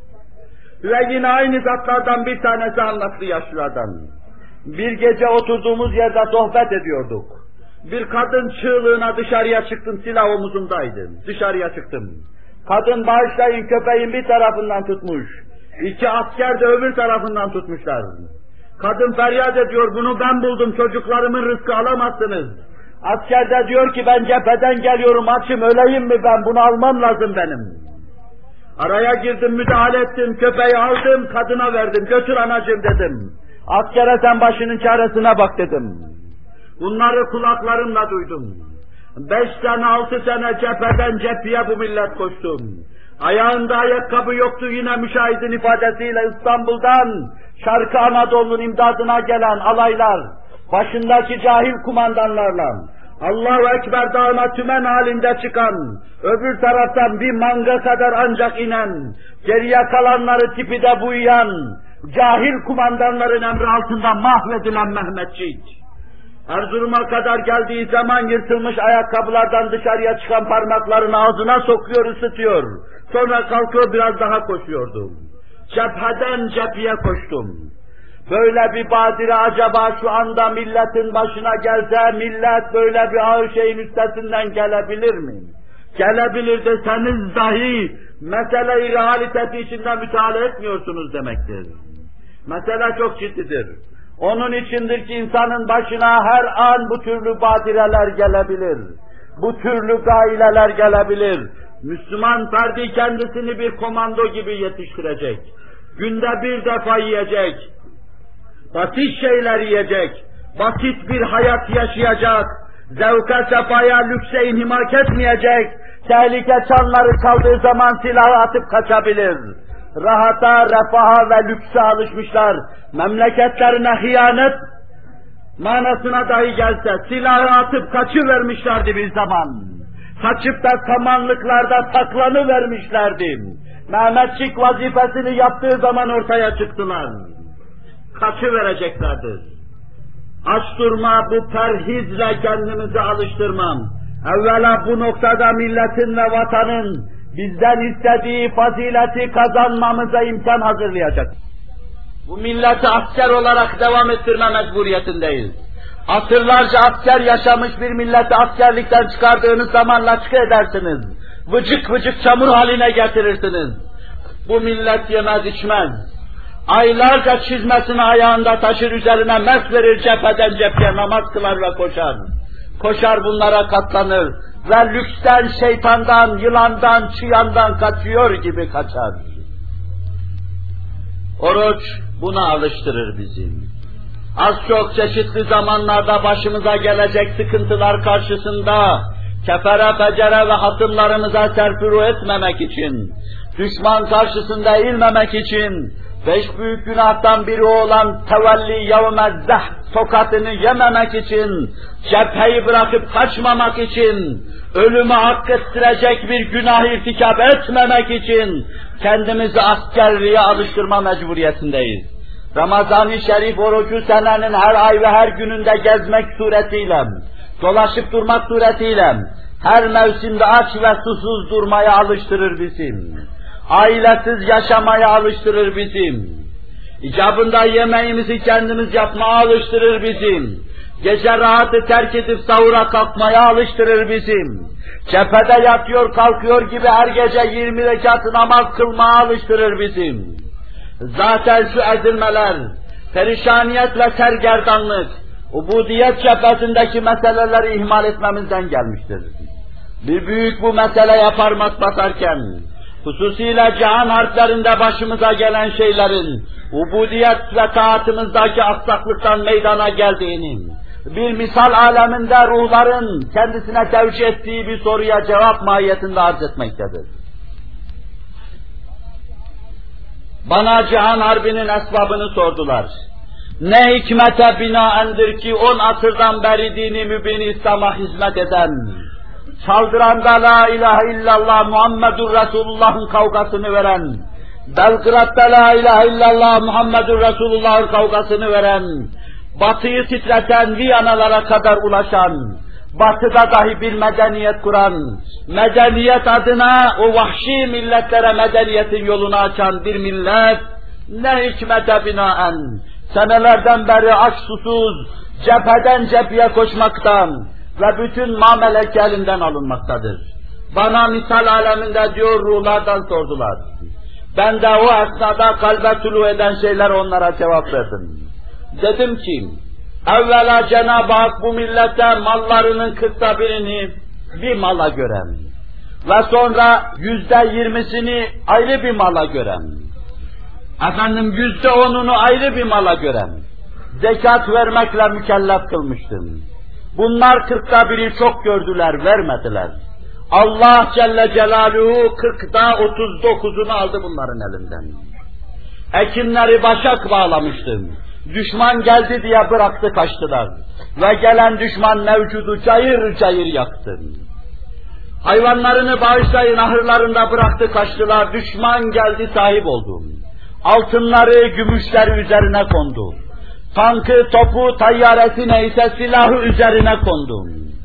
Ve yine aynı zatlardan bir tanesi anlattı yaşlılardan. Bir gece oturduğumuz yerde sohbet ediyorduk. Bir kadın çığlığına dışarıya çıktım, silah omuzumdaydı. Dışarıya çıktım. Kadın bağışlayın köpeğin bir tarafından tutmuş. İki asker de öbür tarafından tutmuşlar. Kadın feryat ediyor, bunu ben buldum, çocuklarımın rızkı alamazsınız. Asker de diyor ki ben cepheden geliyorum, açım, öleyim mi ben, bunu almam lazım benim. Araya girdim, müdahale ettim, köpeği aldım, kadına verdim, götür anacığım dedim. Askere sen başının çaresine bak dedim. Bunları kulaklarımla duydum. Beş sene, altı sene cepheden cepheye bu millet koştum. Ayağında ayakkabı yoktu, yine müşahidin ifadesiyle İstanbul'dan Şarkı Anadolu'nun imdadına gelen alaylar, başındaki cahil kumandanlarla, Allahu Ekber dağına tümen halinde çıkan, öbür taraftan bir manga kadar ancak inen, geriye kalanları tipi de buyayan, cahil kumandanların emri altında mahvedilen Mehmetçik. Erzurum'a kadar geldiği zaman yırtılmış ayakkabılardan dışarıya çıkan parmaklarını ağzına sokuyor, ısıtıyor. Sonra kalkıyor, biraz daha koşuyordu. Cepheden cepheye koştum. Böyle bir badire acaba şu anda milletin başına gelse, millet böyle bir ağır şeyin üstesinden gelebilir mi? Gelebilir deseniz dahi, mesele-i realiteti içinde müteala etmiyorsunuz demektir. Mesele çok ciddidir. Onun içindir ki insanın başına her an bu türlü badireler gelebilir. Bu türlü gaileler gelebilir. Müslüman ferdi kendisini bir komando gibi yetiştirecek. Günde bir defa yiyecek. Basit şeyler yiyecek. Basit bir hayat yaşayacak. Zevka, sefaya, lükse inhimak etmeyecek. Tehlike çanları çaldığı zaman silahı atıp kaçabilir. Rahata, refaha ve lükse alışmışlar. Memleketlerine hıyanet manasına dahi gelse silahı atıp kaçıvermişlerdi bir zaman. Kaçıp da samanlıklarda saklanıvermişlerdi. Mehmetçik vazifesini yaptığı zaman ortaya çıktılar. Kaçıvereceklerdir. Aç durma, bu perhizle kendimizi alıştırmam. Evvela bu noktada milletin ve vatanın bizden istediği fazileti kazanmamıza imkan hazırlayacak. Bu milleti asker olarak devam ettirme mecburiyetindeyiz. Asırlarca asker yaşamış bir milleti askerlikten çıkardığınız zaman laçka edersiniz. vıcık vıcık çamur haline getirirsiniz. Bu millet yemez içmez. Aylarca çizmesini ayağında taşır, üzerine mert verir, cepheden cepheye namaz kılar ve koşar. Koşar bunlara katlanır ve lüksten, şeytandan, yılandan, çıyandan kaçıyor gibi kaçar. Oruç buna alıştırır bizim. Az çok çeşitli zamanlarda başımıza gelecek sıkıntılar karşısında kefere, fecere ve hatımlarımıza serpuru etmemek için, düşman karşısında eğilmemek için, beş büyük günahtan biri olan tevelli yevme zeh tokatını yememek için, cepheyi bırakıp kaçmamak için, ölümü hak ettirecek bir günah irtikap etmemek için kendimizi askerliğe alıştırma mecburiyetindeyiz. Ramazan-ı Şerif orucu senenin her ay ve her gününde gezmek suretiyle, dolaşıp durmak suretiyle, her mevsimde aç ve susuz durmaya alıştırır bizim. Ailesiz yaşamaya alıştırır bizim. İcabında yemeğimizi kendimiz yapmaya alıştırır bizim. Gece rahatı terk edip sahura kalkmaya alıştırır bizim. Cephede yatıyor kalkıyor gibi her gece yirmi rekat namaz kılmaya alıştırır bizim. Zaten şu ezilmeler, perişaniyet ve sergerdanlık, ubudiyet cephesindeki meseleleri ihmal etmemizden gelmiştir. Bir büyük bu meseleye parmak basarken, hususiyle cihan harplerinde başımıza gelen şeylerin, ubudiyet ve taatımızdaki aksaklıktan meydana geldiğini, bir misal aleminde ruhların kendisine tevcih ettiği bir soruya cevap mahiyetinde arz etmektedir. Bana cihan harbinin esbabını sordular. Ne hikmete binaendir ki on asırdan beri dini mübin İslam'a hizmet eden, çaldıranda la ilahe illallah Muhammedur Resulullah'ın kavgasını veren, Belgrad'da la ilahe illallah Muhammedur Resulullah'ın kavgasını veren, Batı'yı titreten Viyanalara kadar ulaşan, Batı'da dahi bir medeniyet kuran, medeniyet adına o vahşi milletlere medeniyetin yolunu açan bir millet, ne hikmete binaen, senelerden beri aç susuz, cepheden cepheye koşmaktan ve bütün mamelek elinden alınmaktadır. Bana misal aleminde diyor ruhlardan sordular. Ben de o esnada kalbe tulu eden şeyler onlara cevap verdim. Dedim ki, evvela Cenab-ı Hak bu millete mallarının kırkta birini bir mala gören ve sonra yüzde yirmisini ayrı bir mala gören, efendim yüzde onunu ayrı bir mala gören, zekat vermekle mükellef kılmıştım. Bunlar kırkta biri çok gördüler, vermediler. Allah Celle Celaluhu kırkta otuz dokuzunu aldı bunların elinden. Ekinleri başak bağlamıştım. Düşman geldi diye bıraktı kaçtılar. Ve gelen düşman mevcudu cayır cayır yaktı. Hayvanlarını bağışlayın ahırlarında bıraktı kaçtılar. Düşman geldi sahip oldu. Altınları, gümüşleri üzerine kondu. Tankı, topu, tayyaresi neyse silahı üzerine kondu.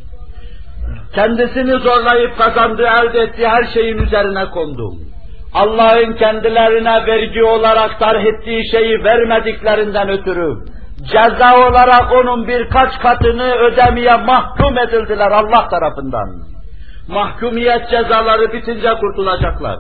Kendisini zorlayıp kazandığı, elde ettiği her şeyin üzerine kondu. Allah'ın kendilerine vergi olarak tarih ettiği şeyi vermediklerinden ötürü ceza olarak onun birkaç katını ödemeye mahkum edildiler Allah tarafından. Mahkumiyet cezaları bitince kurtulacaklar.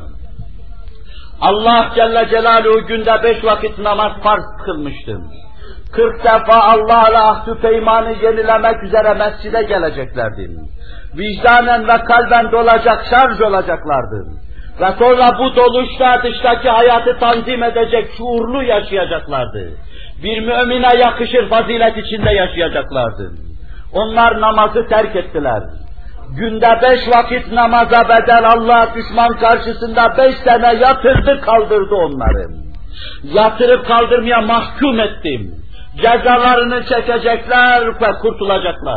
Allah Celle Celaluhu günde beş vakit namaz farz kılmıştı. Kırk defa Allah'la ahdü peymanı yenilemek üzere mescide geleceklerdi. Vicdanen ve kalben dolacak, şarj olacaklardı. Ve sonra bu doluşta dıştaki hayatı tanzim edecek, şuurlu yaşayacaklardı. Bir mümine yakışır fazilet içinde yaşayacaklardı. Onlar namazı terk ettiler. Günde beş vakit namaza bedel Allah düşman karşısında beş sene yatırdı kaldırdı onları. Yatırıp kaldırmaya mahkum ettim. Cezalarını çekecekler ve kurtulacaklar.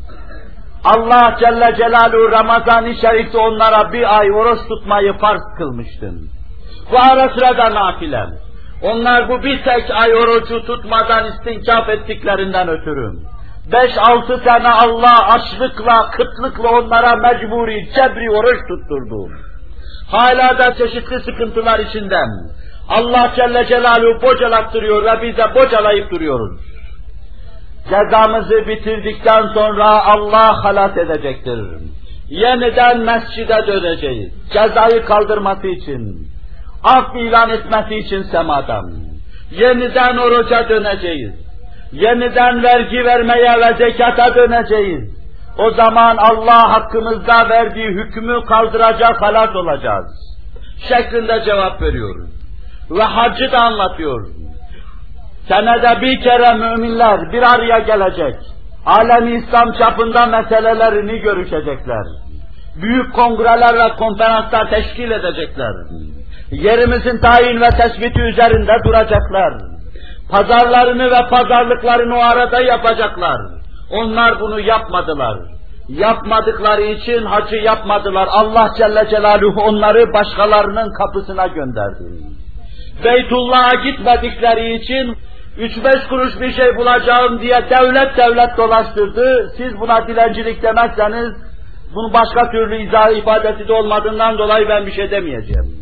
Allah Celle Celaluhu Ramazan-ı Şerif'te onlara bir ay oruç tutmayı farz kılmıştım. Bu ara sırada nafile. Onlar bu bir tek ay orucu tutmadan istinkaf ettiklerinden ötürü beş altı sene Allah açlıkla, kıtlıkla onlara mecburi, cebri oruç tutturdu. Hala da çeşitli sıkıntılar içinden Allah Celle Celaluhu bocalattırıyor ve biz de bocalayıp duruyoruz. Cezamızı bitirdikten sonra Allah halat edecektir. Yeniden mescide döneceğiz. Cezayı kaldırması için, af ilan etmesi için semadan. Yeniden oruca döneceğiz. Yeniden vergi vermeye ve zekata döneceğiz. O zaman Allah hakkımızda verdiği hükmü kaldıracak halat olacağız. Şeklinde cevap veriyoruz. Ve haccı da anlatıyor. Senede bir kere müminler bir araya gelecek. Alem-i İslam çapında meselelerini görüşecekler. Büyük kongreler ve konferanslar teşkil edecekler. Yerimizin tayin ve tespiti üzerinde duracaklar. Pazarlarını ve pazarlıklarını o arada yapacaklar. Onlar bunu yapmadılar. Yapmadıkları için hacı yapmadılar. Allah Celle Celaluhu onları başkalarının kapısına gönderdi. Beytullah'a gitmedikleri için üç beş kuruş bir şey bulacağım diye devlet devlet dolaştırdı. Siz buna dilencilik demezseniz, bunun başka türlü izah ifadesi de olmadığından dolayı ben bir şey demeyeceğim.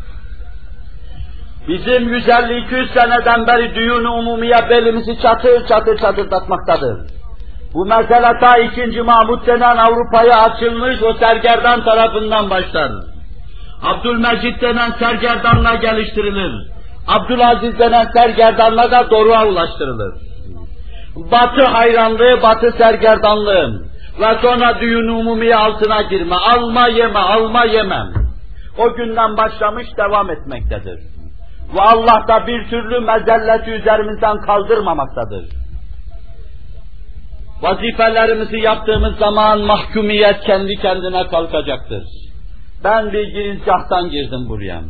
Bizim yüz elli iki yüz seneden beri düğün-ü umumiye belimizi çatır çatır çatırdatmaktadır. Bu mesele ta ikinci Mahmud denen Avrupa'ya açılmış o sergerdan tarafından başlar. Abdülmecid denen sergerdanla geliştirilir. Abdülaziz denen sergerdanla da doruğa ulaştırılır. Batı hayranlığı, batı sergerdanlığı ve sonra düğün-ü umumiye altına girme, alma yeme, alma yemem. O günden başlamış devam etmektedir. Ve Allah da bir türlü mezelleti üzerimizden kaldırmamaktadır. Vazifelerimizi yaptığımız zaman mahkumiyet kendi kendine kalkacaktır. Ben bir girizgahtan girdim buraya.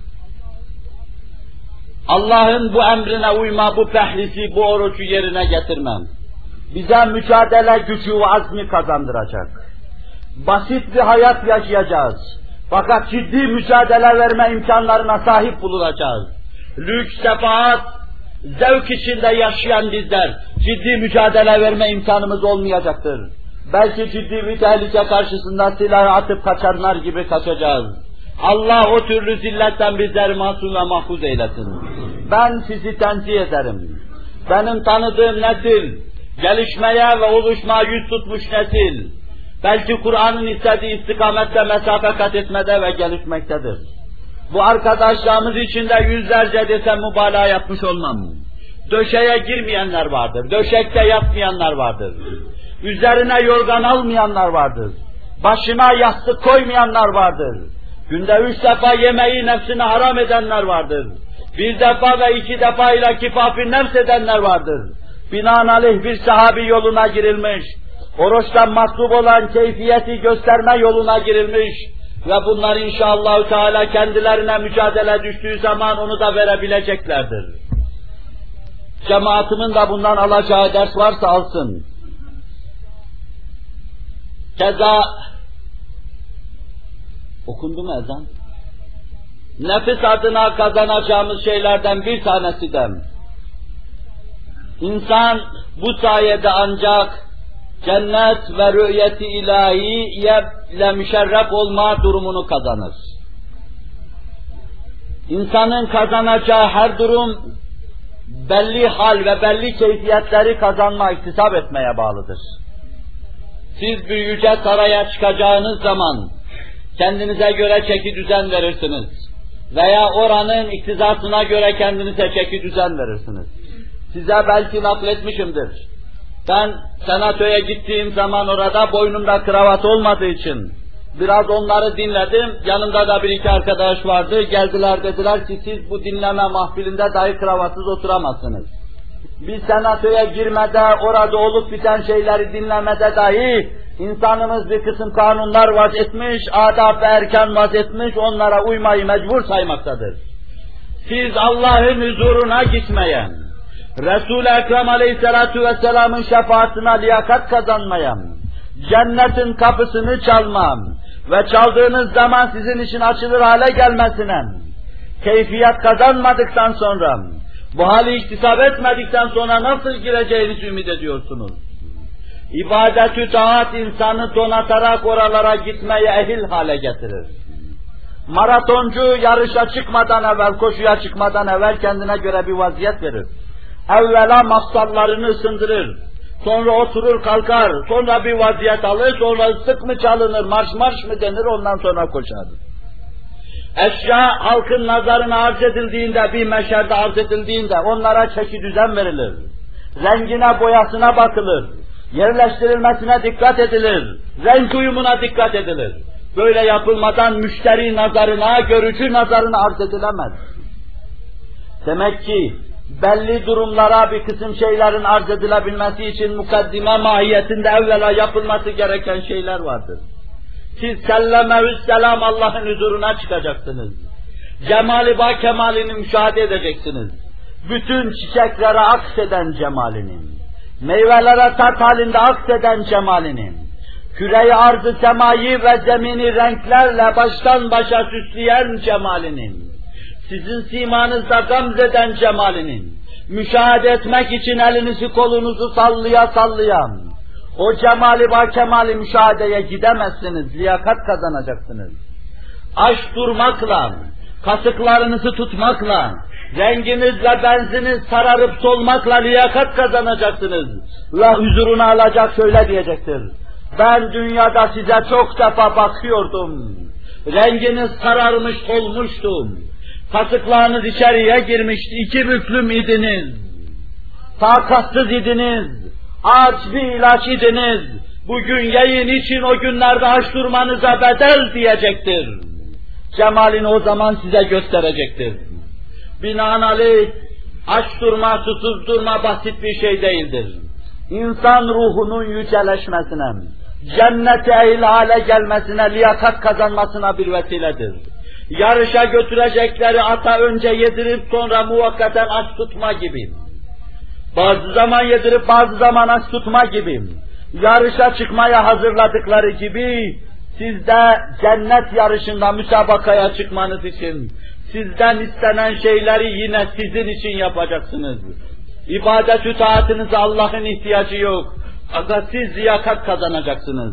Allah'ın bu emrine uyma, bu fehlisi, bu orucu yerine getirmem. Bize mücadele gücü ve azmi kazandıracak. Basit bir hayat yaşayacağız. Fakat ciddi mücadele verme imkanlarına sahip bulunacağız. Lüks, sefahat, zevk içinde yaşayan bizler ciddi mücadele verme imkanımız olmayacaktır. Belki ciddi bir tehlike karşısında silahı atıp kaçanlar gibi kaçacağız. Allah o türlü zilletten bizleri masum ve mahfuz eylesin. Ben sizi tenzih ederim. Benim tanıdığım nesil, gelişmeye ve oluşmaya yüz tutmuş nesil, belki Kur'an'ın istediği istikamette mesafe kat etmede ve gelişmektedir. Bu arkadaşlarımız içinde yüzlerce desem mübalağa yapmış olmam. Döşeye girmeyenler vardır, döşekte yatmayanlar vardır. Üzerine yorgan almayanlar vardır. Başına yastık koymayanlar vardır. Günde üç defa yemeği nefsine haram edenler vardır. Bir defa ve iki defa ile kifafi nefs edenler vardır. Binaenaleyh bir sahabi yoluna girilmiş, oruçtan mahsup olan keyfiyeti gösterme yoluna girilmiş ve bunlar inşallah Teala kendilerine mücadele düştüğü zaman onu da verebileceklerdir. Cemaatimin de bundan alacağı ders varsa alsın. Keza okundu mu ezan? Nefis adına kazanacağımız şeylerden bir tanesi de İnsan bu sayede ancak cennet ve rü'yeti ilahiye ile müşerref olma durumunu kazanır. İnsanın kazanacağı her durum belli hal ve belli keyfiyetleri kazanma, iktisap etmeye bağlıdır. Siz bir yüce saraya çıkacağınız zaman kendinize göre çeki düzen verirsiniz. Veya oranın iktizasına göre kendinize çeki düzen verirsiniz. Size belki nakletmişimdir. Ben senatoya gittiğim zaman orada boynumda kravat olmadığı için biraz onları dinledim. Yanımda da bir iki arkadaş vardı. Geldiler dediler ki siz bu dinleme mahfilinde dahi kravatsız oturamazsınız. Bir senatoya girmede, orada olup biten şeyleri dinlemede dahi insanımız bir kısım kanunlar vaz etmiş, adab ve erken vaz etmiş, onlara uymayı mecbur saymaktadır. Siz Allah'ın huzuruna gitmeyen, Resul-i Ekrem Aleyhisselatü Vesselam'ın şefaatine liyakat kazanmayan, cennetin kapısını çalmam ve çaldığınız zaman sizin için açılır hale gelmesine, keyfiyet kazanmadıktan sonra, bu hali iktisap etmedikten sonra nasıl gireceğinizi ümit ediyorsunuz? İbadet-ü taat insanı donatarak oralara gitmeye ehil hale getirir. Maratoncu yarışa çıkmadan evvel, koşuya çıkmadan evvel kendine göre bir vaziyet verir. Evvela mafsallarını ısındırır. sonra oturur kalkar, sonra bir vaziyet alır, sonra sık mı çalınır, marş marş mı denir, ondan sonra koşar. Eşya halkın nazarına arz edildiğinde, bir meşerde arz edildiğinde onlara çeki düzen verilir. Rengine, boyasına bakılır. Yerleştirilmesine dikkat edilir. Renk uyumuna dikkat edilir. Böyle yapılmadan müşteri nazarına, görücü nazarına arz edilemez. Demek ki belli durumlara bir kısım şeylerin arz edilebilmesi için mukaddime mahiyetinde evvela yapılması gereken şeyler vardır. Siz sellemevüsselam Allah'ın huzuruna çıkacaksınız. Cemali ba kemalini müşahede edeceksiniz. Bütün çiçeklere akseden cemalinin, meyvelere tat halinde akseden cemalinin, küre-i arz-ı semayı ve zemini renklerle baştan başa süsleyen cemalinin, sizin simanızda gamzeden cemalinin, müşahede etmek için elinizi kolunuzu sallaya sallayan, o cemali ba kemali müşahedeye gidemezsiniz, liyakat kazanacaksınız. Aş durmakla, kasıklarınızı tutmakla, renginiz ve benziniz sararıp solmakla liyakat kazanacaksınız. Ve huzuruna alacak şöyle diyecektir: ben dünyada size çok defa bakıyordum, renginiz sararmış solmuştum, kasıklarınız içeriye girmişti, iki büklüm idiniz, takatsız idiniz, aç bir ilaç idiniz, bugün yayın için o günlerde aç durmanıza bedel diyecektir. Cemalini o zaman size gösterecektir. Binaenaleyh aç durma, susuz durma basit bir şey değildir. İnsan ruhunun yüceleşmesine, cennete ehil hale gelmesine, liyakat kazanmasına bir vesiledir. Yarışa götürecekleri ata önce yedirip sonra muvakkaten aç tutma gibi, bazı zaman yedirip bazı zaman aç tutma gibi, yarışa çıkmaya hazırladıkları gibi, siz de cennet yarışında müsabakaya çıkmanız için, sizden istenen şeyleri yine sizin için yapacaksınız. İbadet-ü taatınıza Allah'ın ihtiyacı yok. Fakat siz liyakat kazanacaksınız.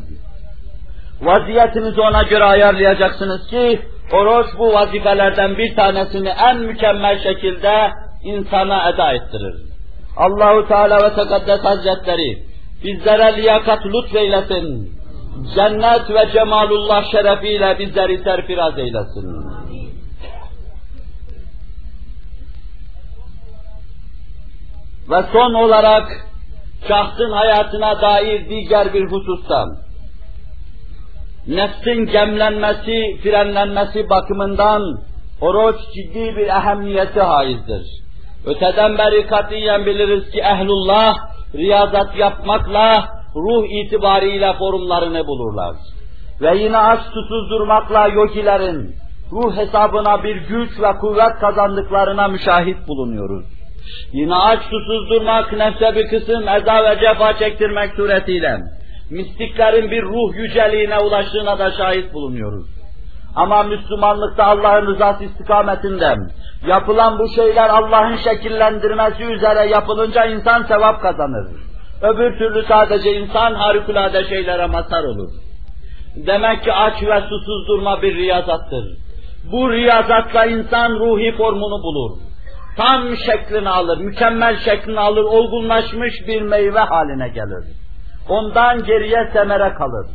Vaziyetinizi ona göre ayarlayacaksınız ki, oruç bu vazifelerden bir tanesini en mükemmel şekilde insana eda ettirir. Allahu Teala ve Tekaddes Hazretleri bizlere liyakat lütfeylesin. Cennet ve cemalullah şerefiyle bizleri serfiraz eylesin. Ve son olarak şahsın hayatına dair diğer bir husustan, nefsin gemlenmesi, frenlenmesi bakımından oruç ciddi bir ehemmiyeti haizdir. Öteden beri katiyen biliriz ki ehlullah riyazat yapmakla ruh itibariyle formlarını bulurlar. Ve yine aç susuz durmakla yogilerin ruh hesabına bir güç ve kuvvet kazandıklarına müşahit bulunuyoruz. Yine aç susuz durmak, nefse bir kısım eza ve cefa çektirmek suretiyle mistiklerin bir ruh yüceliğine ulaştığına da şahit bulunuyoruz. Ama Müslümanlıkta Allah'ın rızası istikametinden yapılan bu şeyler Allah'ın şekillendirmesi üzere yapılınca insan sevap kazanır. Öbür türlü sadece insan harikulade şeylere mazhar olur. Demek ki aç ve susuz durma bir riyazattır. Bu riyazatla insan ruhi formunu bulur. Tam şeklini alır, mükemmel şeklini alır, olgunlaşmış bir meyve haline gelir. Ondan geriye semere kalır.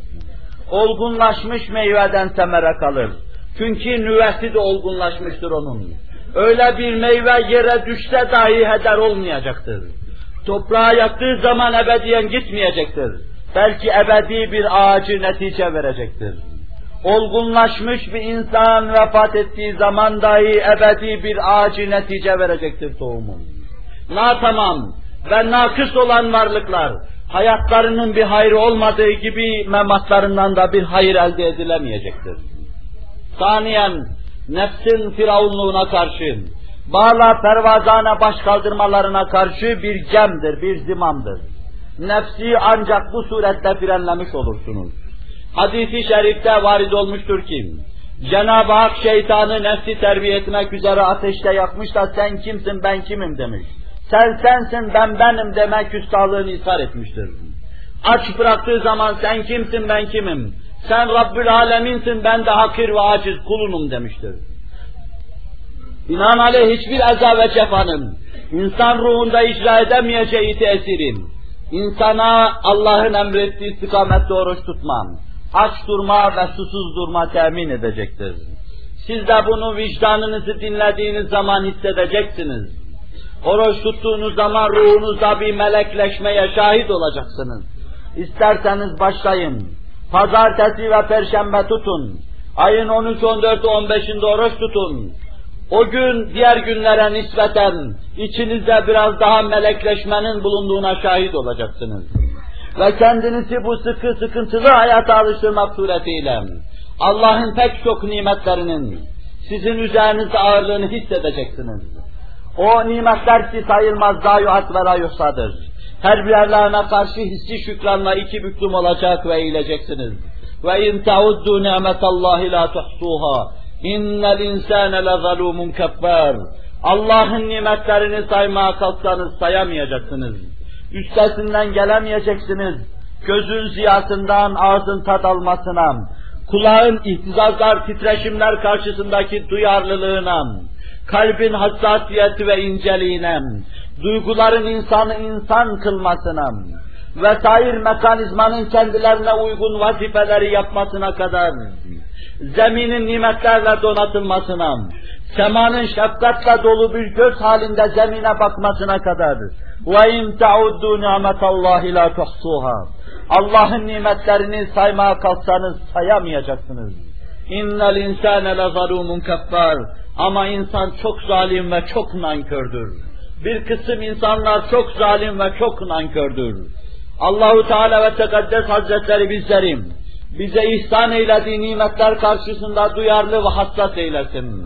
Olgunlaşmış meyveden semere kalır. Çünkü nüvesi de olgunlaşmıştır onun. Öyle bir meyve yere düşse dahi heder olmayacaktır. Toprağa yaktığı zaman ebediyen gitmeyecektir. Belki ebedi bir ağacı netice verecektir. Olgunlaşmış bir insan vefat ettiği zaman dahi ebedi bir ağacı netice verecektir tohumun. Natamam ve nakıs olan varlıklar, hayatlarının bir hayrı olmadığı gibi mematlarından da bir hayır elde edilemeyecektir. Saniyen, nefsin firavunluğuna karşı, bağla pervazana baş kaldırmalarına karşı bir gemdir, bir zimamdır. Nefsi ancak bu surette frenlemiş olursunuz. Hadis-i şerifte varid olmuştur ki, Cenab-ı Hak şeytanı nefsi terbiye etmek üzere ateşte yakmış da sen kimsin ben kimim demiş. Sen sensin ben benim demek üstadlığını ishar etmiştir. Aç bıraktığı zaman sen kimsin ben kimim, sen Rabbül Aleminsin ben de hakir ve aciz kulunum demiştir. Binaenaleyh hiçbir eza ve cefanın insan ruhunda icra edemeyeceği tesirin, insana Allah'ın emrettiği istikamette oruç tutma, aç durma ve susuz durma temin edecektir. Siz de bunu vicdanınızı dinlediğiniz zaman hissedeceksiniz. Oruç tuttuğunuz zaman ruhunuzda bir melekleşmeye şahit olacaksınız. İsterseniz başlayın. Pazartesi ve perşembe tutun. Ayın on üç, on dört, on beşinde oruç tutun. O gün diğer günlere nispeten içinizde biraz daha melekleşmenin bulunduğuna şahit olacaksınız. Ve kendinizi bu sıkı sıkıntılı hayata alıştırmak suretiyle Allah'ın pek çok nimetlerinin sizin üzerinizde ağırlığını hissedeceksiniz. O nimetler ki sayılmaz dâyuhat ve la yuhsadır. Her birlerine karşı hissi şükranla iki büklüm olacak ve eğileceksiniz. Ve in tauddu ni'metallahi la tuhsuha. İnnel insâne lezalûmun kebbâr. Allah'ın nimetlerini saymaya kalksanız sayamayacaksınız. Üstesinden gelemeyeceksiniz. Gözün ziyasından ağzın tad almasına, kulağın ihtizazlar, titreşimler karşısındaki duyarlılığına, kalbin hassasiyeti ve inceliğine, duyguların insanı insan kılmasına vesaire mekanizmanın kendilerine uygun vazifeleri yapmasına kadar, zeminin nimetlerle donatılmasına, semanın şefkatle dolu bir göz halinde zemine bakmasına kadar, وَاِنْ تَعُدُّوا نِعْمَةَ اللّٰهِ لَا تُحْصُوهَا. Allah'ın nimetlerini saymaya kalksanız sayamayacaksınız. اِنَّ الْاِنْسَانَ لَظَلُومٌ كَفَّارٌ. Ama insan çok zalim ve çok nankördür. Bir kısım insanlar çok zalim ve çok nankördür. Allahu Teala ve Tekaddes Hazretleri bizleri, bize ihsan eylediği nimetler karşısında duyarlı ve hassas eylesin.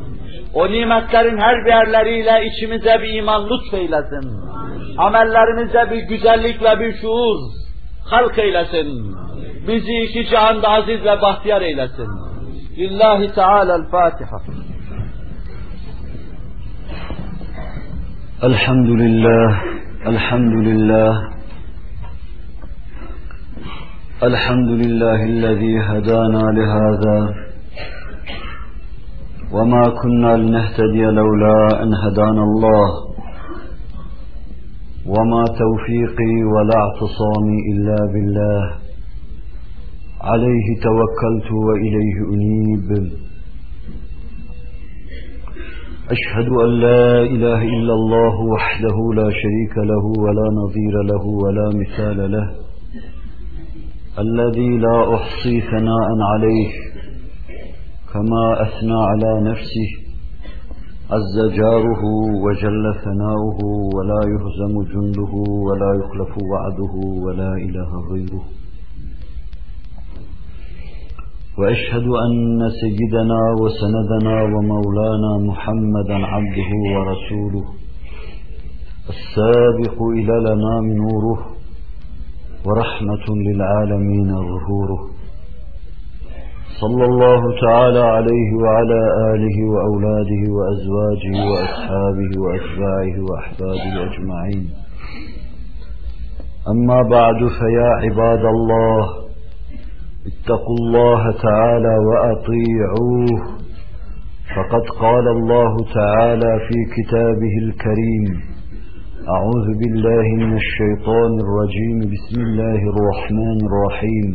O nimetlerin her birleriyle içimize bir iman lütfeylesin. Amellerimize bir güzellik ve bir şuur halk eylesin. Bizi iki cihanda aziz ve bahtiyar eylesin. Lillahi Teala'l-Fatiha. Elhamdülillah, elhamdülillah. Elhamdülillahillezî hedâna lihâzâ. وما كنا لنهتدي لولا أن هدانا الله وما توفيقي ولا اعتصامي إلا بالله عليه توكلت وإليه أنيب أشهد أن لا إله إلا الله وحده لا شريك له ولا نظير له ولا مثال له الذي لا أحصي ثناء عليه كما أثنى على نفسه عز جاره وجل ثناؤه ولا يهزم جنده ولا يخلف وعده ولا إله غيره وأشهد أن سيدنا وسندنا ومولانا محمدا عبده ورسوله السابق إلى الأنام نوره ورحمة للعالمين ظهوره صلى الله تعالى عليه وعلى آله وأولاده وأزواجه وأصحابه وأتباعه وأحبابه أجمعين أما بعد فيا عباد الله اتقوا الله تعالى وأطيعوه فقد قال الله تعالى في كتابه الكريم أعوذ بالله من الشيطان الرجيم بسم الله الرحمن الرحيم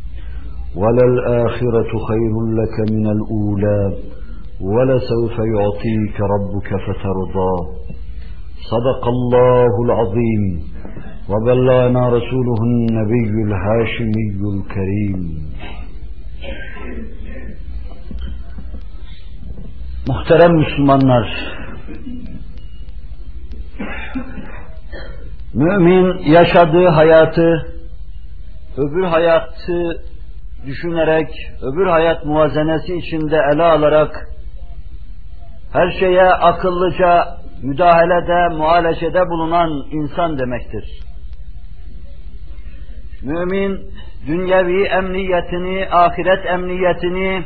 وللآخرة خير لك من الأولى ولسوف يعطيك ربك فترضى صدق الله العظيم وبلغنا رسوله النبي الهاشمي الكريم. Muhterem Müslümanlar, mümin yaşadığı hayatı, öbür hayatı düşünerek, öbür hayat muvazenesi içinde ele alarak, her şeye akıllıca müdahalede, muhalecede bulunan insan demektir. Mümin, dünyevi emniyetini, ahiret emniyetini,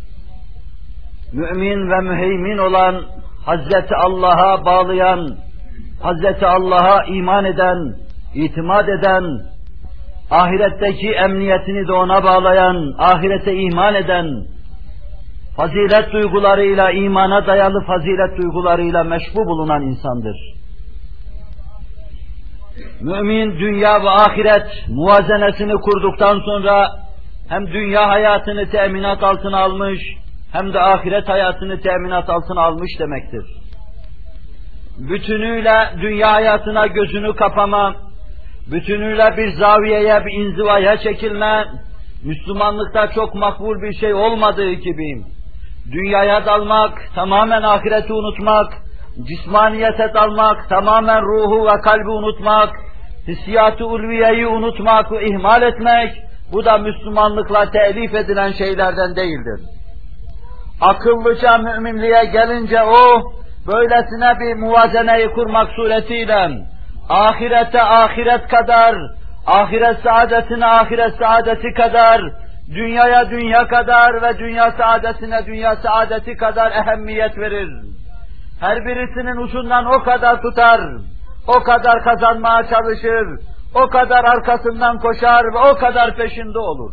mümin ve müheymin olan Hazreti Allah'a bağlayan, Hazreti Allah'a iman eden, itimat eden, ahiretteki emniyetini de ona bağlayan, ahirete iman eden, fazilet duygularıyla, imana dayalı fazilet duygularıyla meşbu bulunan insandır. Mümin dünya ve ahiret muvazenesini kurduktan sonra hem dünya hayatını teminat altına almış hem de ahiret hayatını teminat altına almış demektir. Bütünüyle dünya hayatına gözünü kapama, bütünüyle bir zaviyeye, bir inzivaya çekilme, Müslümanlıkta çok makbul bir şey olmadığı gibi, dünyaya dalmak, tamamen ahireti unutmak, cismaniyete dalmak, tamamen ruhu ve kalbi unutmak, hissiyat-ı ulviyeyi unutmak ve ihmal etmek, bu da Müslümanlıkla telif edilen şeylerden değildir. Akıllıca müminliğe gelince o, böylesine bir muvazeneyi kurmak suretiyle, ahirete ahiret kadar, ahiret saadetine ahiret saadeti kadar, dünyaya dünya kadar ve dünya saadetine dünya saadeti kadar ehemmiyet verir. Her birisinin ucundan o kadar tutar, o kadar kazanmaya çalışır, o kadar arkasından koşar ve o kadar peşinde olur.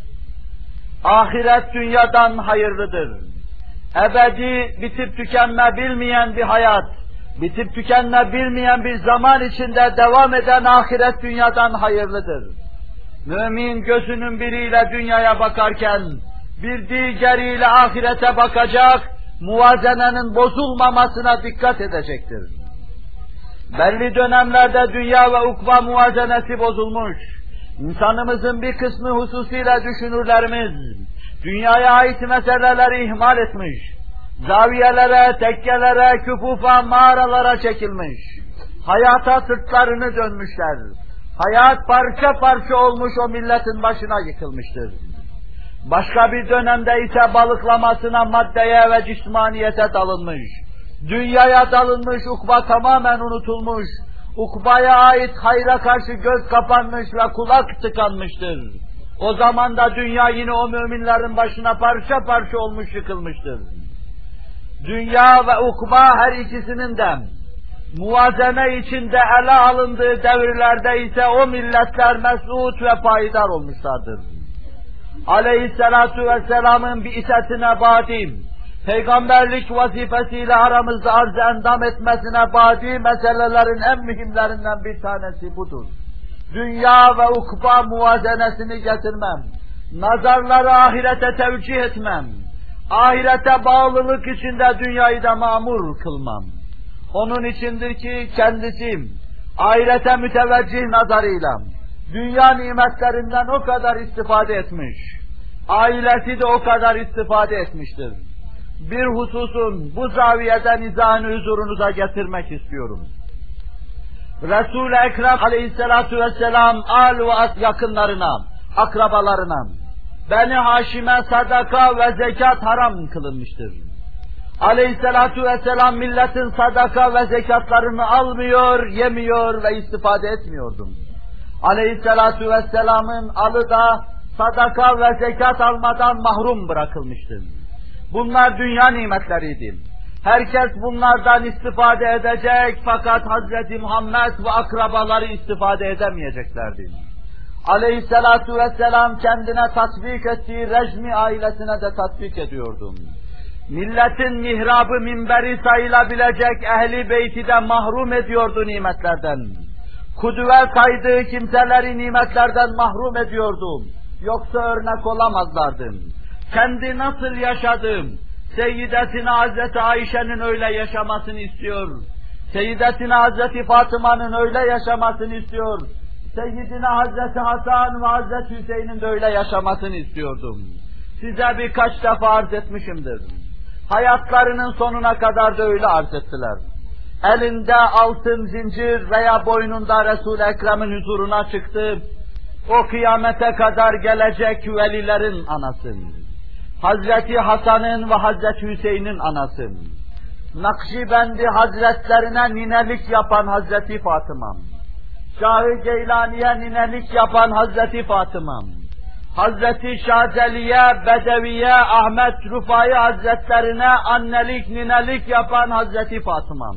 Ahiret dünyadan hayırlıdır. Ebedi, bitip tükenme bilmeyen bir hayat, bitip tükenme bilmeyen bir zaman içinde devam eden ahiret dünyadan hayırlıdır. Mümin gözünün biriyle dünyaya bakarken, bir diğeriyle ahirete bakacak, muvazenenin bozulmamasına dikkat edecektir. Belli dönemlerde dünya ve ukba muvazenesi bozulmuş. İnsanımızın bir kısmı hususiyle düşünürlerimiz, dünyaya ait meseleleri ihmal etmiş, zaviyelere, tekkelere, küfufa, mağaralara çekilmiş, hayata sırtlarını dönmüşler, hayat parça parça olmuş o milletin başına yıkılmıştır. Başka bir dönemde ise balıklamasına, maddeye ve cismaniyete dalınmış, dünyaya dalınmış, ukba tamamen unutulmuş, ukbaya ait hayra karşı göz kapanmış ve kulak tıkanmıştır. O zaman da dünya yine o müminlerin başına parça parça olmuş, yıkılmıştır. Dünya ve ukba her ikisinin de muvazene içinde ele alındığı devirlerde ise o milletler mesut ve payidar olmuşlardır. Aleyhissalatu vesselamın bi'setine badim, peygamberlik vazifesiyle aramızda arz-ı endam etmesine badi meselelerin en mühimlerinden bir tanesi budur. Dünya ve ukba muvazenesini getirmem, nazarları ahirete tevcih etmem, ahirete bağlılık içinde dünyayı da mamur kılmam. Onun içindir ki kendisim, ahirete müteveccih nazarıyla, dünya nimetlerinden o kadar istifade etmiş, ailesi de o kadar istifade etmiştir. Bir hususun bu zaviyeden izahını huzurunuza getirmek istiyorum. Resul-i Ekrem aleyhissalatu vesselam al ve yakınlarına, akrabalarına, Beni Haşim'e sadaka ve zekat haram kılınmıştır. Aleyhissalatu vesselam milletin sadaka ve zekatlarını almıyor, yemiyor ve istifade etmiyordum. Aleyhissalatu vesselamın alı da sadaka ve zekat almadan mahrum bırakılmıştır. Bunlar dünya nimetleriydi. Herkes bunlardan istifade edecek fakat Hazreti Muhammed ve akrabaları istifade edemeyeceklerdi. Aleyhissalatu vesselam kendine tatbik ettiği rejmi ailesine de tatbik ediyordu. Milletin mihrabı minberi sayılabilecek ehli beyti de mahrum ediyordu nimetlerden. Kudüve saydığı kimseleri nimetlerden mahrum ediyordu. Yoksa örnek olamazlardı. Kendi nasıl yaşadım? Seyyidetine Hazreti Ayşe'nin öyle yaşamasını istiyor. Seyyidetine Hazreti Fatıma'nın öyle yaşamasını istiyor. Seyyidine Hazreti Hasan ve Hazreti Hüseyin'in de öyle yaşamasını istiyordum. Size birkaç defa arz etmişimdir. Hayatlarının sonuna kadar da öyle arz ettiler. Elinde altın zincir veya boynunda Resul-i Ekrem'in huzuruna çıktı. O kıyamete kadar gelecek velilerin anası. Hazreti Hasan'ın ve Hazreti Hüseyin'in anası. Nakşibendi Hazretlerine ninelik yapan Hazreti Fatıma. Şah-ı Geylani'ye ninelik yapan Hazreti Fatıma. Hazreti Şazeli'ye, Bedevi'ye, Ahmet Rufai Hazretlerine annelik, ninelik yapan Hazreti Fatıma.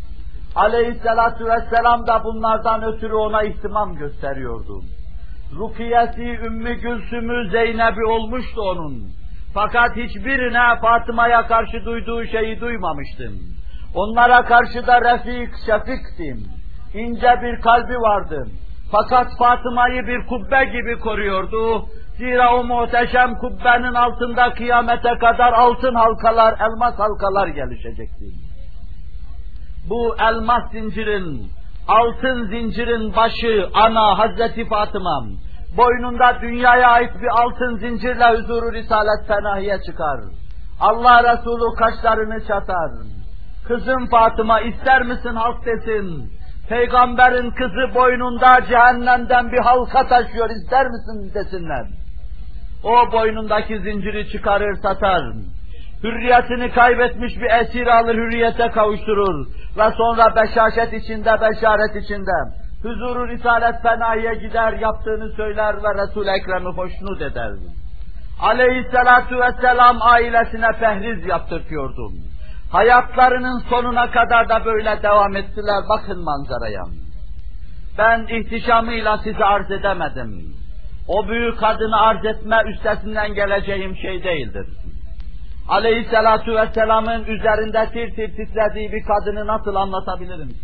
Aleyhissalatu vesselam da bunlardan ötürü ona ihtimam gösteriyordu. Rukiyesi, Ümmü Gülsüm'ü, Zeynep'i olmuştu onun. Fakat hiçbirine Fatıma'ya karşı duyduğu şeyi duymamıştım. Onlara karşı da refik, şefiktim. ince bir kalbi vardı. Fakat Fatıma'yı bir kubbe gibi koruyordu. Zira o muhteşem kubbenin altında kıyamete kadar altın halkalar, elmas halkalar gelişecekti. Bu elmas zincirin, altın zincirin başı, ana Hazreti Fatıma, boynunda dünyaya ait bir altın zincirle huzuru Risalet Fenahi'ye çıkar. Allah Resulü kaşlarını çatar. Kızım Fatıma ister misin halk desin? Peygamberin kızı boynunda cehennemden bir halka taşıyor, ister misin desinler. O boynundaki zinciri çıkarır satar. Hürriyetini kaybetmiş bir esir alır, hürriyete kavuşturur. Ve sonra beşaşet içinde, beşaret içinde huzuru Risalet Fenahi'ye gider, yaptığını söyler ve Resul-i Ekrem'i hoşnut eder. Aleyhissalatu vesselam ailesine fehriz yaptırtıyordu. Hayatlarının sonuna kadar da böyle devam ettiler. Bakın manzaraya. Ben ihtişamıyla size arz edemedim. O büyük kadını arz etme üstesinden geleceğim şey değildir. Aleyhissalatu vesselamın üzerinde tir tir titrediği bir kadını nasıl anlatabilirim ki?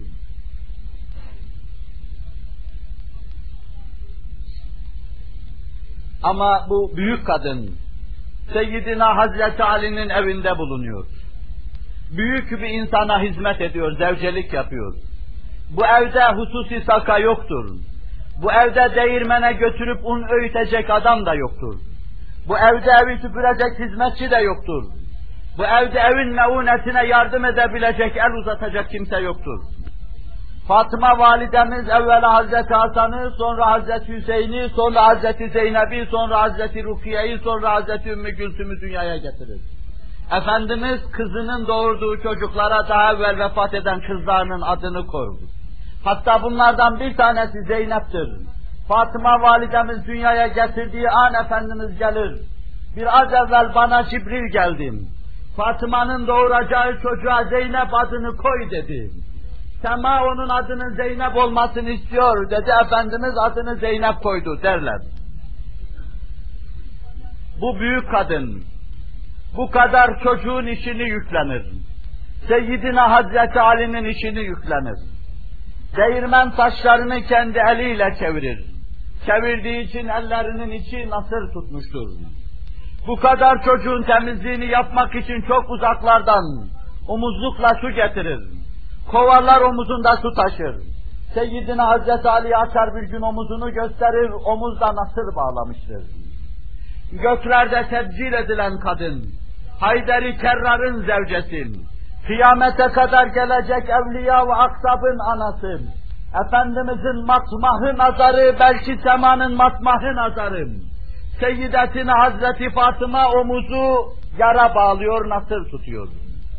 Ama bu büyük kadın, Seyyidina Hazreti Ali'nin evinde bulunuyor. Büyük bir insana hizmet ediyor, zevcelik yapıyor. Bu evde hususi saka yoktur. Bu evde değirmene götürüp un öğütecek adam da yoktur. Bu evde evi süpürecek hizmetçi de yoktur. Bu evde evin meunetine yardım edebilecek, el uzatacak kimse yoktur. Fatıma validemiz evvela Hazreti Hasan'ı, sonra Hazreti Hüseyin'i, sonra Hazreti Zeynep'i, sonra Hazreti Rukiye'yi, sonra Hazreti Ümmü Gülsüm'ü dünyaya getirir. Efendimiz kızının doğurduğu çocuklara daha evvel vefat eden kızlarının adını koydu. Hatta bunlardan bir tanesi Zeynep'tir. Fatıma validemiz dünyaya getirdiği an Efendimiz gelir. Biraz evvel bana Cibril geldi. Fatıma'nın doğuracağı çocuğa Zeynep adını koy dedi. Sema onun adının Zeynep olmasını istiyor dedi. Efendimiz adını Zeynep koydu derler. Bu büyük kadın bu kadar çocuğun işini yüklenir. Seyyidina Hazreti Ali'nin işini yüklenir. Değirmen taşlarını kendi eliyle çevirir. Çevirdiği için ellerinin içi nasır tutmuştur. Bu kadar çocuğun temizliğini yapmak için çok uzaklardan omuzlukla su getirir. Kovalar omuzunda su taşır. Seyyidina Hazreti Ali açar bir gün omuzunu gösterir, omuzda nasır bağlamıştır. Göklerde tebcil edilen kadın, Haydar-ı Kerrar'ın zevcesin, kıyamete kadar gelecek evliya ve aksabın anası, Efendimizin matmahı nazarı, belki semanın matmahı nazarı, Seyyidetine Hazreti Fatıma omuzu yara bağlıyor, nasır tutuyor.